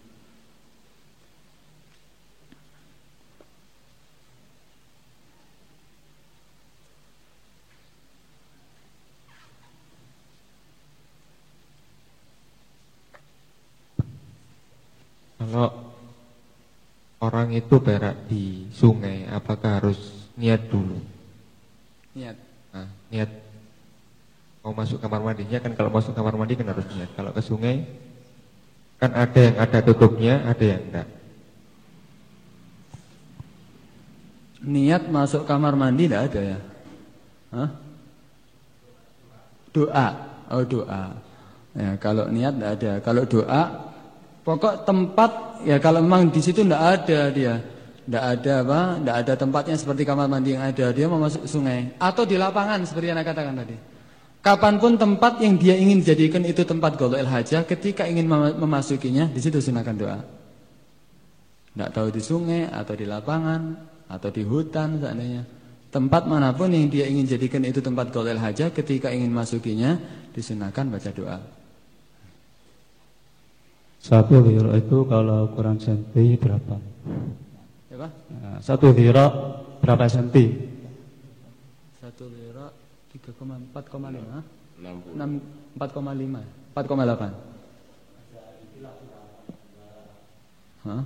Kalau orang itu berak di sungai, apakah harus niat dulu? Niat. Nah, niat mau masuk kamar mandinya kan, kalau masuk kamar mandi kan harus niat. Kalau ke sungai kan ada yang ada tutupnya, ada yang enggak. Niat masuk kamar mandi tidak ada ya? Hah? Doa. Oh doa. Ya, kalau niat tidak ada. Kalau doa, pokok tempat ya, kalau memang di situ tidak ada dia, tidak ada tempatnya seperti kamar mandi yang ada, dia mau masuk sungai atau di lapangan seperti yang saya katakan tadi. Kapanpun tempat yang dia ingin jadikan itu tempat qadha'il hajah, ketika ingin memasukinya, di situ sunahkan doa. Tidak tahu di sungai atau di lapangan atau di hutan seandainya. Tempat manapun yang dia ingin jadikan itu tempat qadha'il hajah, ketika ingin masukinya disunahkan baca doa. Satu dhira itu kalau ukuran senti berapa? Ya, Pak? Nah, satu dhira berapa senti? Satu dhira 3,4,5. 60. 4,5. 4,8. Hah?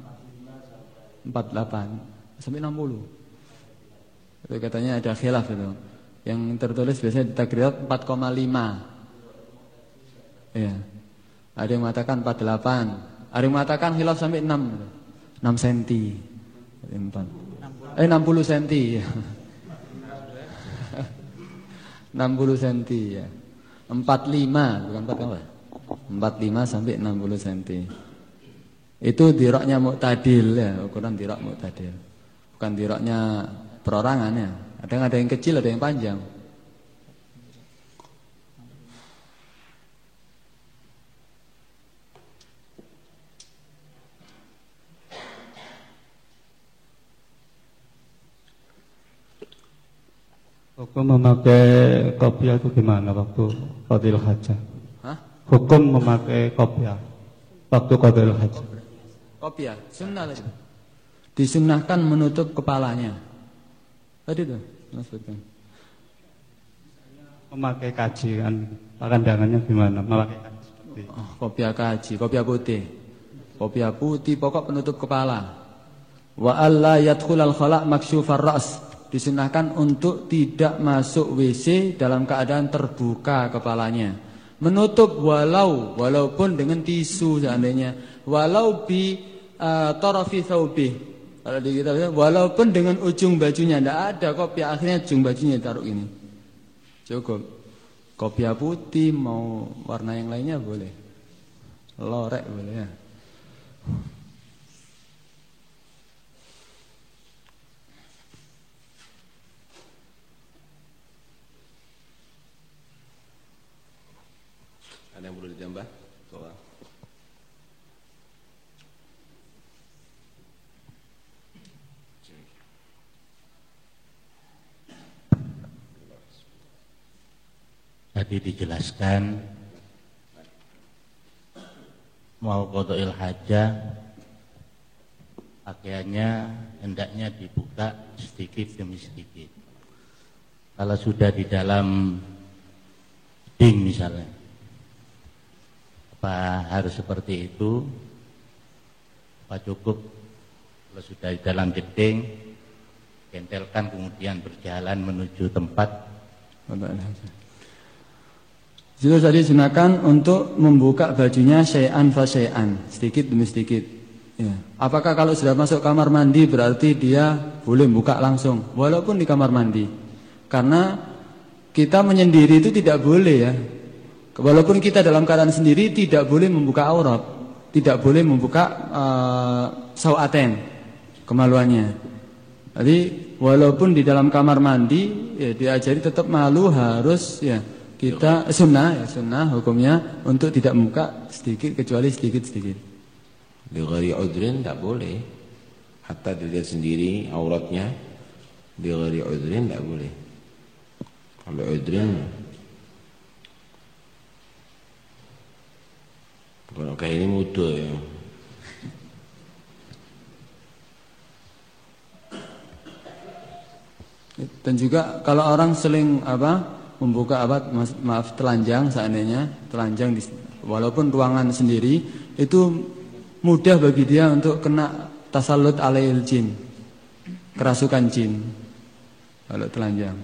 48 sampai 60. Itu katanya ada khilaf itu. Yang tertulis biasanya di takrirat 4,5. Iya. Ada yang mengatakan 48. Ada yang mengatakan khilaf sampai 6. 6 cm. 60 cm ya. 60 cm ya. 45 bukan 4,5. 45 sampai 60 cm. Itu diroknya mu'tadil ya, ukuran dirok mu'tadil. Bukan diroknya perorangan ya. Ada yang kecil, ada yang panjang. Hukum memakai kopiah itu gimana waktu qadil hajah? Hah? Hukum memakai kopiah waktu qadil hajah. Kopiah, sunnah tadi. Disunnahkan menutup kepalanya. Tadi tuh, maksudnya. Memakai kaji kan, pandangannya gimana? Memakai kaji. Oh, kopiah kaji, kopiah putih. Kopiah putih pokok penutup kepala. Wa alla yadkhulal khala' maksyufar ra's. Disunahkan untuk tidak masuk WC dalam keadaan terbuka kepalanya. Menutup walaupun dengan tisu seandainya, walau bi tarafi thawbih. Kalau di kitab walaupun dengan ujung bajunya, tidak ada kopiah akhirnya ujung bajunya taruh ini. Cukup. Kopiah putih mau warna yang lainnya boleh. Lorek boleh ya. Ada yang perlu ditambah? Soal. Tadi dijelaskan mau qada'il hajah pakaiannya hendaknya dibuka sedikit demi sedikit. Kalau sudah di dalam ding misalnya, apa harus seperti itu? Apa cukup kalau sudah di dalam jeding kentelkan kemudian berjalan menuju tempat? Itu tadi sunahkan untuk membuka bajunya syai'an fa syai'an, sedikit demi sedikit. Ya. Apakah kalau sudah masuk kamar mandi berarti dia boleh buka langsung, walaupun di kamar mandi? Karena kita menyendiri itu tidak boleh ya. Walaupun kita dalam keadaan sendiri tidak boleh membuka aurat, tidak boleh membuka sawaten, kemaluannya. Jadi walaupun di dalam kamar mandi ya, diajari tetap malu harus ya. Kita sunnah hukumnya untuk tidak membuka sedikit kecuali sedikit. Di ghairi udhrin tidak boleh. Hatta dilihat sendiri auratnya. Di ghairi udhrin tidak boleh. Kalau udhrin, kalau kayak ini mudah ya. Dan juga kalau orang seling membuka telanjang seandainya telanjang walaupun ruangan sendiri itu mudah bagi dia untuk kena tasallut alail jin, kerasukan jin kalau telanjang.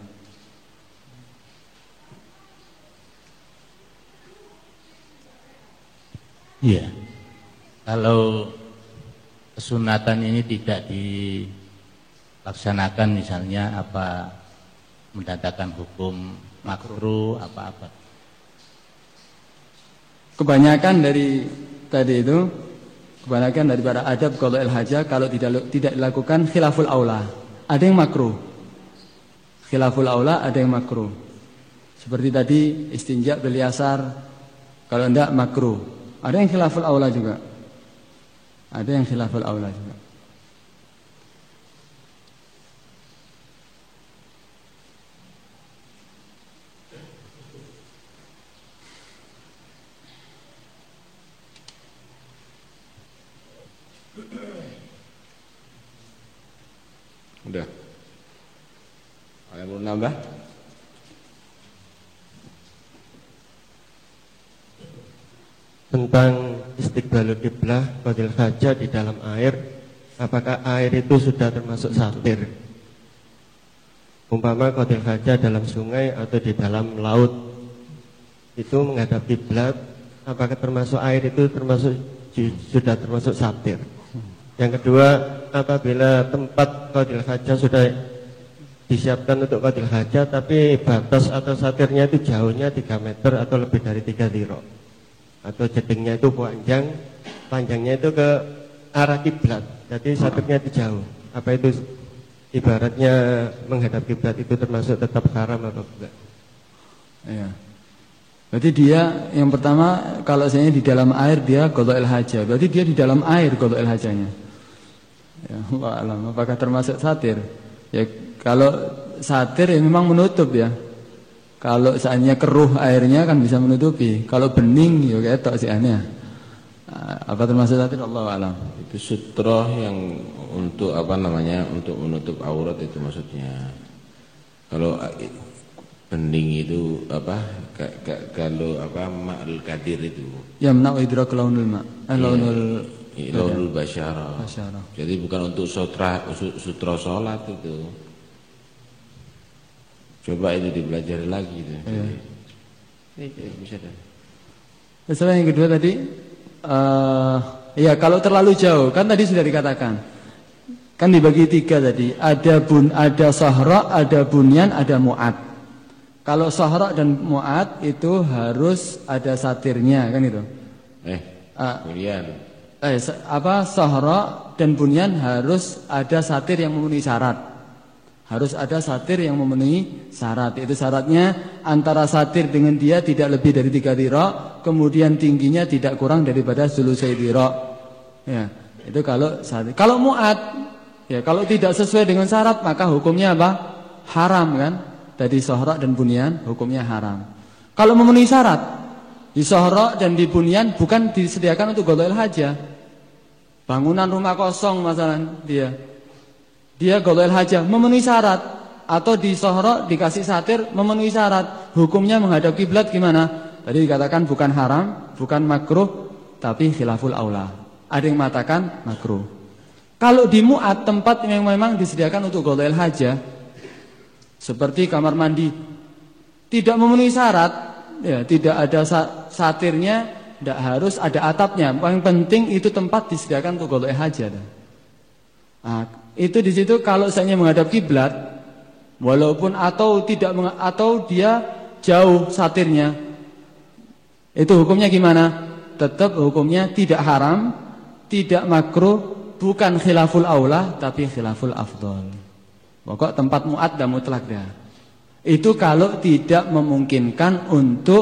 Iya. Kalau kesunatan ini tidak dilaksanakan misalnya apa mendatangkan hukum makruh apa-apa. Kebanyakan dari tadi itu, kebanyakan daripada adab qada'il hajah kalau tidak dilakukan khilaful aula. Ada yang makruh. Khilaful aula ada yang makruh. Seperti tadi istinja bil yasar, kalau enggak makruh. Ada yang khilaful aula juga. Ada yang khilaful aula juga. Udah. Ada yang mau nambah? Tentang istiqbalul qiblah qadil hajah di dalam air, apakah air itu sudah termasuk satir? Umpama qadil hajah dalam sungai atau di dalam laut itu menghadap kiblat, apakah termasuk air itu sudah termasuk satir? Yang kedua, apabila tempat qadil hajah sudah disiapkan untuk qadil hajah tapi batas atau satirnya itu jauhnya 3 meter atau lebih dari 3 dhira, atau jedingnya itu panjangnya itu ke arah kiblat, jadi satirnya itu jauh, apa itu ibaratnya menghadap kiblat itu termasuk tetap haram atau enggak? Iya. Berarti dia yang pertama, kalau saya di dalam air dia qada'il hajah, berarti dia di dalam air qada'il hajahnya. Ya, Allah alam, apakah termasuk satir? Ya, kalau satir ya memang menutup ya. Kalau seandainya keruh airnya kan bisa menutupi. Kalau bening ya ketok sih aneh. Apa termasuk satir? Allah alam. Itu sutra yang untuk untuk menutup aurat itu maksudnya. Kalau bening itu kalau ma'ul kadir itu. Ya mena'u idrak launul ma'. Launul basyara. Jadi bukan untuk sutra salat itu. Coba itu dipelajari lagi itu. Ini bisa dah. Masalah yang kedua tadi, ya kalau terlalu jauh kan tadi sudah dikatakan, kan dibagi 3 tadi. Ada sahra, ada bunyan, ada mu'ad. Kalau sahra dan mu'ad itu harus ada satirnya kan itu. Bunyan. Sahra dan bunyan harus ada satir yang memenuhi syarat. Harus ada satir yang memenuhi syarat. Itu syaratnya antara satir dengan dia tidak lebih dari 3 dhira, kemudian tingginya tidak kurang daripada sulusai dhira. Ya, itu kalau satir. Kalau mu'ad, ya kalau tidak sesuai dengan syarat maka hukumnya apa? Haram kan? Tadi sahra dan bunyan hukumnya haram. Kalau memenuhi syarat, di sahra dan di bunyan bukan disediakan untuk qada'il hajah. Bangunan rumah kosong masalah dia qada'il hajah memenuhi syarat, atau di sahra dikasih satir memenuhi syarat, hukumnya menghadap kiblat gimana? Tadi dikatakan bukan haram, bukan makruh, tapi khilaful aula. Ada yang mengatakan makruh. Kalau di mu'ad, tempat yang memang disediakan untuk qada'il hajah, seperti kamar mandi, tidak memenuhi syarat, ya tidak ada satirnya, tidak harus ada atapnya. Yang penting itu tempat disediakan untuk qada'il hajah. Nah, itu di situ kalau saya menghadap kiblat, walaupun atau dia jauh satirnya, itu hukumnya gimana? Tetap hukumnya tidak haram, tidak makruh, bukan khilaful aula, tapi khilaful afdol. Pokok tempat mu'ad dan mutlak dah. Itu kalau tidak memungkinkan untuk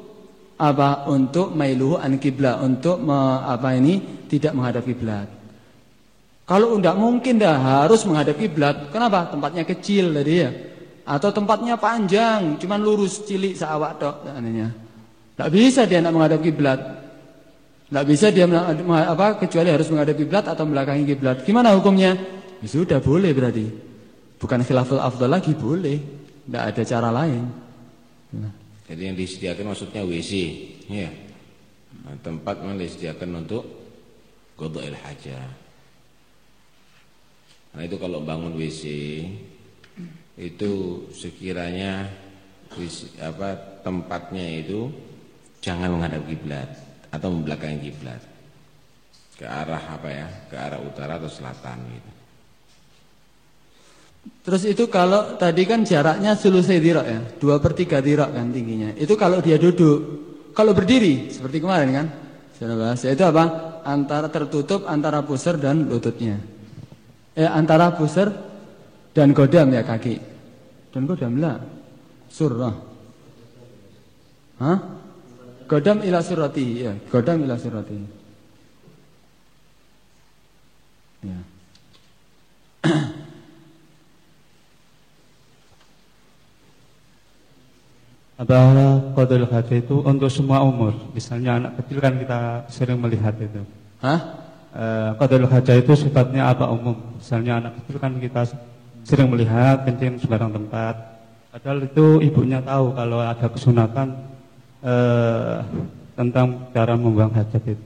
mailuhu an kiblat, untuk tidak menghadap kiblat. Kalau tidak mungkin harus menghadap kiblat. Kenapa? Tempatnya kecil tadi ya. Atau tempatnya panjang, cuman lurus cilik seawak tok anehnya. Tidak bisa dia nak menghadap kiblat. Tidak bisa dia kecuali harus menghadap kiblat atau belakangi kiblat. Gimana hukumnya? Ya sudah boleh berarti. Bukan khilaful afdal lagi, boleh. Tidak ada cara lain. Jadi yang disediakan maksudnya WC, ya. Nah, tempat yang disediakan untuk qada'il hajah. Nah itu kalau bangun WC itu sekiranya tempatnya itu jangan menghadap kiblat atau membelakangi kiblat, ke arah ke arah utara atau selatan gitu. Terus itu kalau tadi kan jaraknya sulusai dhira ya, 2/3 dhira kan tingginya. Itu kalau dia duduk. Kalau berdiri seperti kemarin kan sudah bahas, itu apa? Antara tertutup antara pusar dan lututnya. Antara pusar dan godam ya kaki. Dan godam lah. Surah. Godam ila surati ya, godam ila surati. Ya. Apakah qada'il hajah itu untuk semua umur? Misalnya anak kecil kan kita sering melihat itu. Qada'il hajah itu sifatnya apa umum? Misalnya anak kecil kan kita sering melihat kencing sembarang tempat. Padahal itu ibunya tahu kalau ada kesunatan tentang cara membuang hajat itu.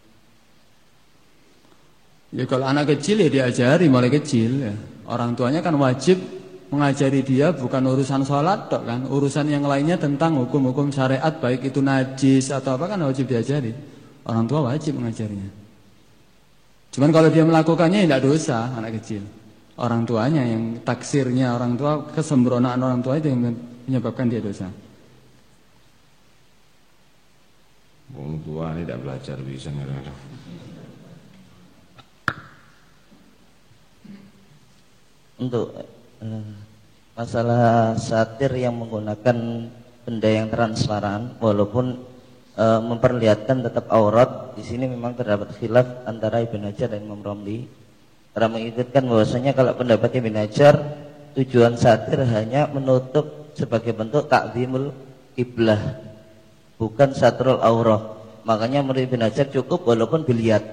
Ya kalau anak kecil ya diajari mulai kecil ya. Orang tuanya kan wajib mengajari dia, bukan urusan sholat tok kan, urusan yang lainnya tentang hukum-hukum syariat, baik itu najis atau apa kan wajib diajari. Orang tua wajib mengajarinya. Cuman kalau dia melakukannya tidak dosa anak kecil. Orang tuanya yang taksirnya orang tua, kesembronaan orang tua itu yang menyebabkan dia dosa. Orang tua ini tidak belajar bisa nggak? Untuk masalah satir yang menggunakan benda yang transparan, walaupun memperlihatkan tetap aurat, di sini memang terdapat khilaf antara Ibnu Hajar dan Imam Romli. Karena mengikutkan bahwasanya kalau pendapat Ibnu Hajar, tujuan satir hanya menutup sebagai bentuk ta'zimul qiblah, bukan satrul aurah. Makanya menurut Ibnu Hajar cukup walaupun biliat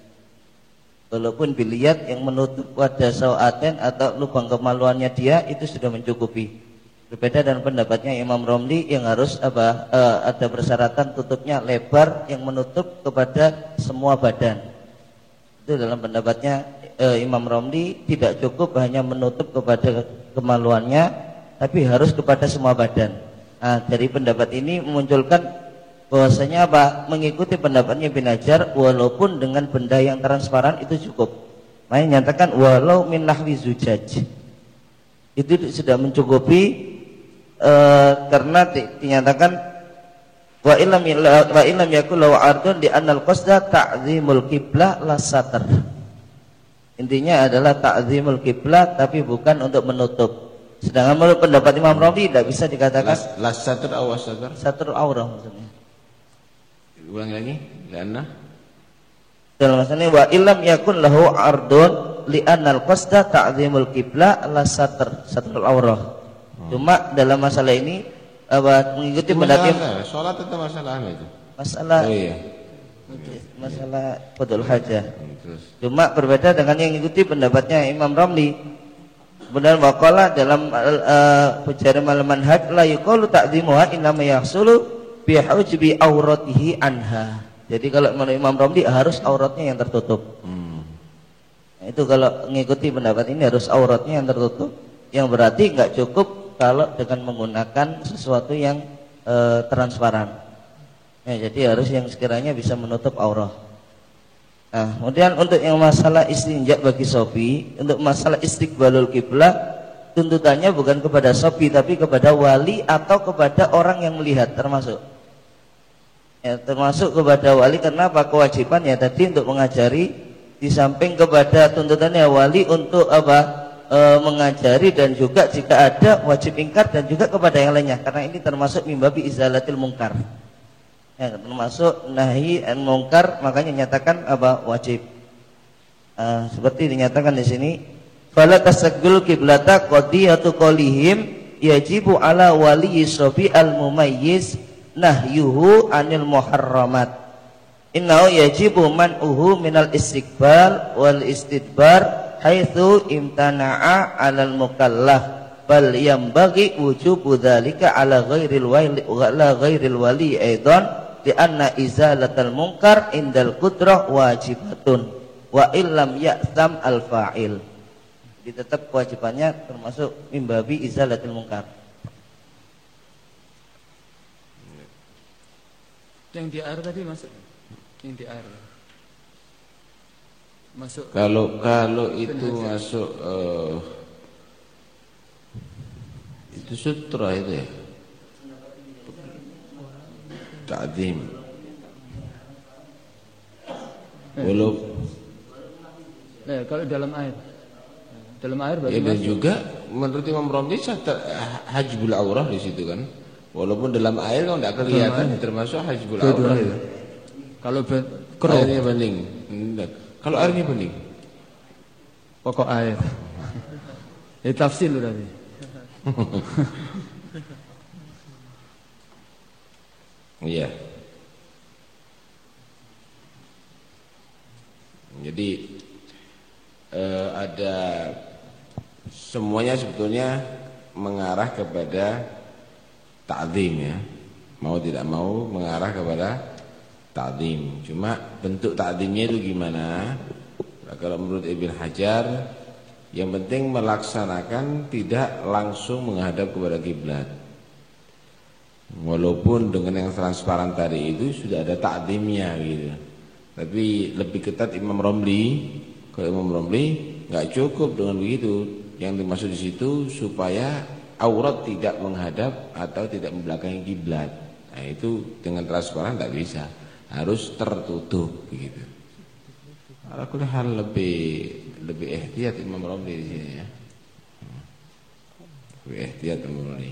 yang menutup wadah sawaten atau lubang kemaluannya dia, itu sudah mencukupi. Berbeda dengan pendapatnya Imam Romli yang harus ada persyaratan tutupnya lebar yang menutup kepada semua badan. Itu dalam pendapatnya Imam Romli tidak cukup hanya menutup kepada kemaluannya, tapi harus kepada semua badan. Nah, dari pendapat ini memunculkan bahwasanya mengikuti pendapatnya Ibnu Hajar walaupun dengan benda yang transparan itu cukup. Makanya nyatakan walau min lahwi zujaj, itu sudah mencukupi. Karena dinyatakan wa illam yakul lahu ardun di annal qasda ta'zimul qiblah la satr. Intinya adalah ta'zimul qiblah tapi bukan untuk menutup. Sedangkan menurut pendapat Imam Romli tidak bisa dikatakan la satr aw satr. Satr aurah maksudnya. Ulang lagi, karena dalam masalah wa illam yakun lahu ardun li annal qasda ta'zimul qiblah la satr, satrul aurah. Cuma dalam masalah ini mengikuti pendapat sholat itu masalahnya itu. Masalah masalah qadul hajah. Cuma berbeda dengan yang mengikuti pendapatnya Imam Romli. Kemudian waqala dalam Fujair al-Manhaj la yuqalu ta'zimuha innama yahsulu bi hujbi auratihi anha. Jadi kalau menurut Imam Romli harus auratnya yang tertutup. Nah, itu kalau mengikuti pendapat ini harus auratnya yang tertutup, yang berarti enggak cukup kalau dengan menggunakan sesuatu yang transparan. Ya, jadi harus yang sekiranya bisa menutup aurat. Nah, kemudian untuk yang masalah istinja bagi sobi, untuk masalah istiqbalul kiblah, tuntutannya bukan kepada sobi tapi kepada wali atau kepada orang yang melihat termasuk. Ya, termasuk kepada wali. Karena apa? Kewajiban ya tadi untuk mengajari, di samping kepada tuntutannya wali untuk mengajari, dan juga jika ada wajib ingkar dan juga kepada yang lainnya, karena ini termasuk mimbabi izalatil mungkar ya, termasuk nahi an mungkar, makanya nyatakan wajib. Seperti dinyatakan di sini fala tasaggul qiblata qadiyatu qalihim yajibu ala wali sobi al mumayyiz nahyuhu anil muharramat innahu yajibu man'uhu minal istiqbal wal istidbar haitsu imtana'a 'alal mukallaf bal yambaghi wujubu dzalika 'ala ghairil wali aidan li anna izalatal munkar indal qudrah wajibatun wa illam ya'tam al fa'il. Jadi tetap kewajibannya termasuk mimbabi izalatil munkar. Yang di air tadi masuk. Yang di air masuk. Kalau itu masuk itu sutra itu ya, ta'zim. Kalau dalam air ya, dan juga menurut Imam Romli hajbul aurah di situ kan, walaupun dalam air kalau tidak kelihatan termasuk hajbul aurah itu. Kalau airnya bening. Kalau airnya bening, pokok air. Itu tafsir lu tadi. Iya. Jadi ada semuanya sebetulnya mengarah kepada ta'zim ya. Mau tidak mau mengarah kepada ta'zim. Cuma bentuk ta'zimnya itu gimana? Nah, kalau menurut Ibn Hajar, yang penting melaksanakan tidak langsung menghadap kepada kiblat. Walaupun dengan yang transparan tadi itu sudah ada ta'zimnya gitu. Tapi lebih ketat Imam Romli. Kalau Imam Romli nggak cukup dengan begitu. Yang dimaksud di situ supaya aurat tidak menghadap atau tidak membelakangi kiblat. Nah itu dengan transparan tak bisa, harus tertutup begitu. Aku hal lebih ihtiyat Imam Romli di sini ya. Lebih ihtiyat Imam Romli.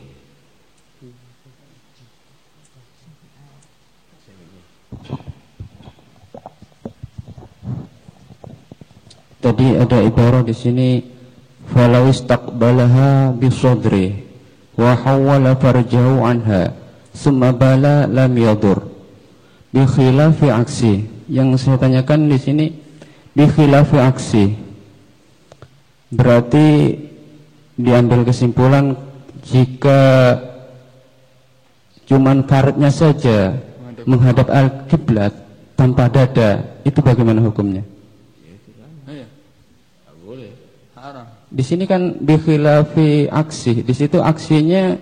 Tadi ada ibarat di sini, falau istaqbalaha bisadri wa hawwala farjahu anha summa bala lam yadur bi khilafi aksi. Yang saya tanyakan di sini bi khilafi aksi, berarti diambil kesimpulan jika cuman faradnya saja menghadap al-kiblat tanpa dada, itu bagaimana hukumnya? Di sini kan bi khilafi aksi, di situ aksinya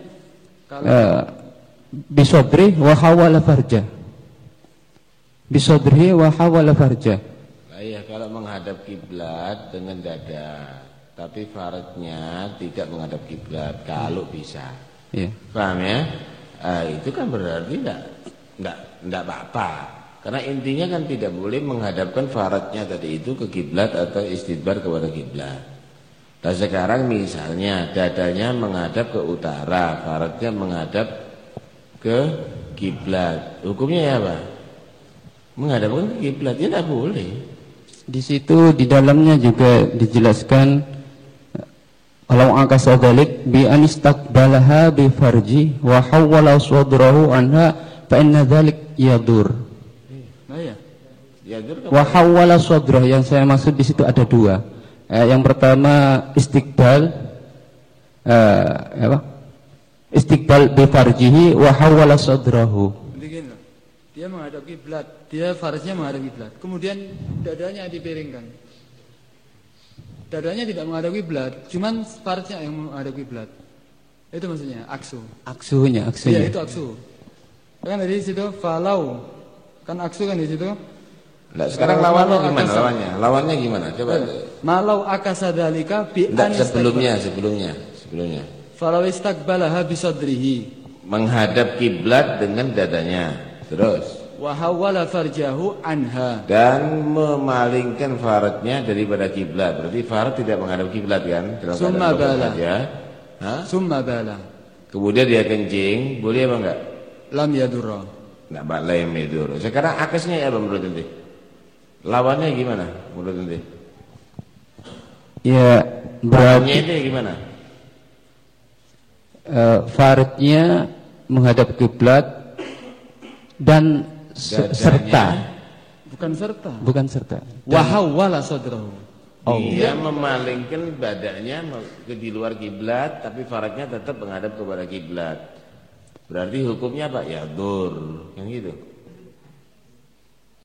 bisodri wa hawala farja. Bisodri wa hawala farja. Nah, iya, kalau menghadap kiblat dengan dada, tapi faradnya tidak menghadap kiblat kalau bisa. Iya. Paham ya? Itu kan berarti enggak apa-apa. Karena intinya kan tidak boleh menghadapkan faradnya tadi itu ke kiblat atau istidbar kepada kiblat. Nah sekarang misalnya dadanya menghadap ke utara, faradnya menghadap ke kiblat. Hukumnya ya apa? Menghadapkan ke kiblat, ya tidak boleh. Di situ di dalamnya juga dijelaskan kalau angkasa dalik bi anistaqbalaha bi farji wa hawwala sadrahu anha fa inna dzalik yadur. Nah ya. Yadur Wa hawwala sadrah, yang saya maksud di situ ada dua. Yang pertama istiqbal istiqbal bi farjihi wa hawwala sadrahu. Begini loh. Dia menghadap kiblat, dia farznya menghadap kiblat. Kemudian dadanya dipiringkan. Dadanya tidak menghadap kiblat, cuman farznya yang menghadap kiblat. Itu maksudnya aksu. Aksunya. Iya, itu aksu. Kan dari situ falau. Kan aksu kan di situ. Nah, sekarang lawannya gimana lawannya? Lawannya gimana? Coba. Malau akasadalika bi sebelumnya. Falau istaqbalaha bisadrihi. Menghadap kiblat dengan dadanya. Terus Wa hawwala farjahu anha. Dan memalingkan faradnya daripada kiblat. Berarti farad tidak menghadap kiblat kan? Summa bala. Summa bala. Kemudian dia kencing, boleh apa enggak? Lam yadurra. Enggak bala yang yadur. Sekarang akasnya apa menurut ente? Lawannya gimana menurut ente? Ya, berarti itu gimana? faradnya menghadap kiblat dan serta. Bukan serta. Wa hawwala sadrahu. Dia memalingkan badannya ke di luar kiblat, tapi faradnya tetap menghadap kepada kiblat. Berarti hukumnya apa? Yadur, kan gitu.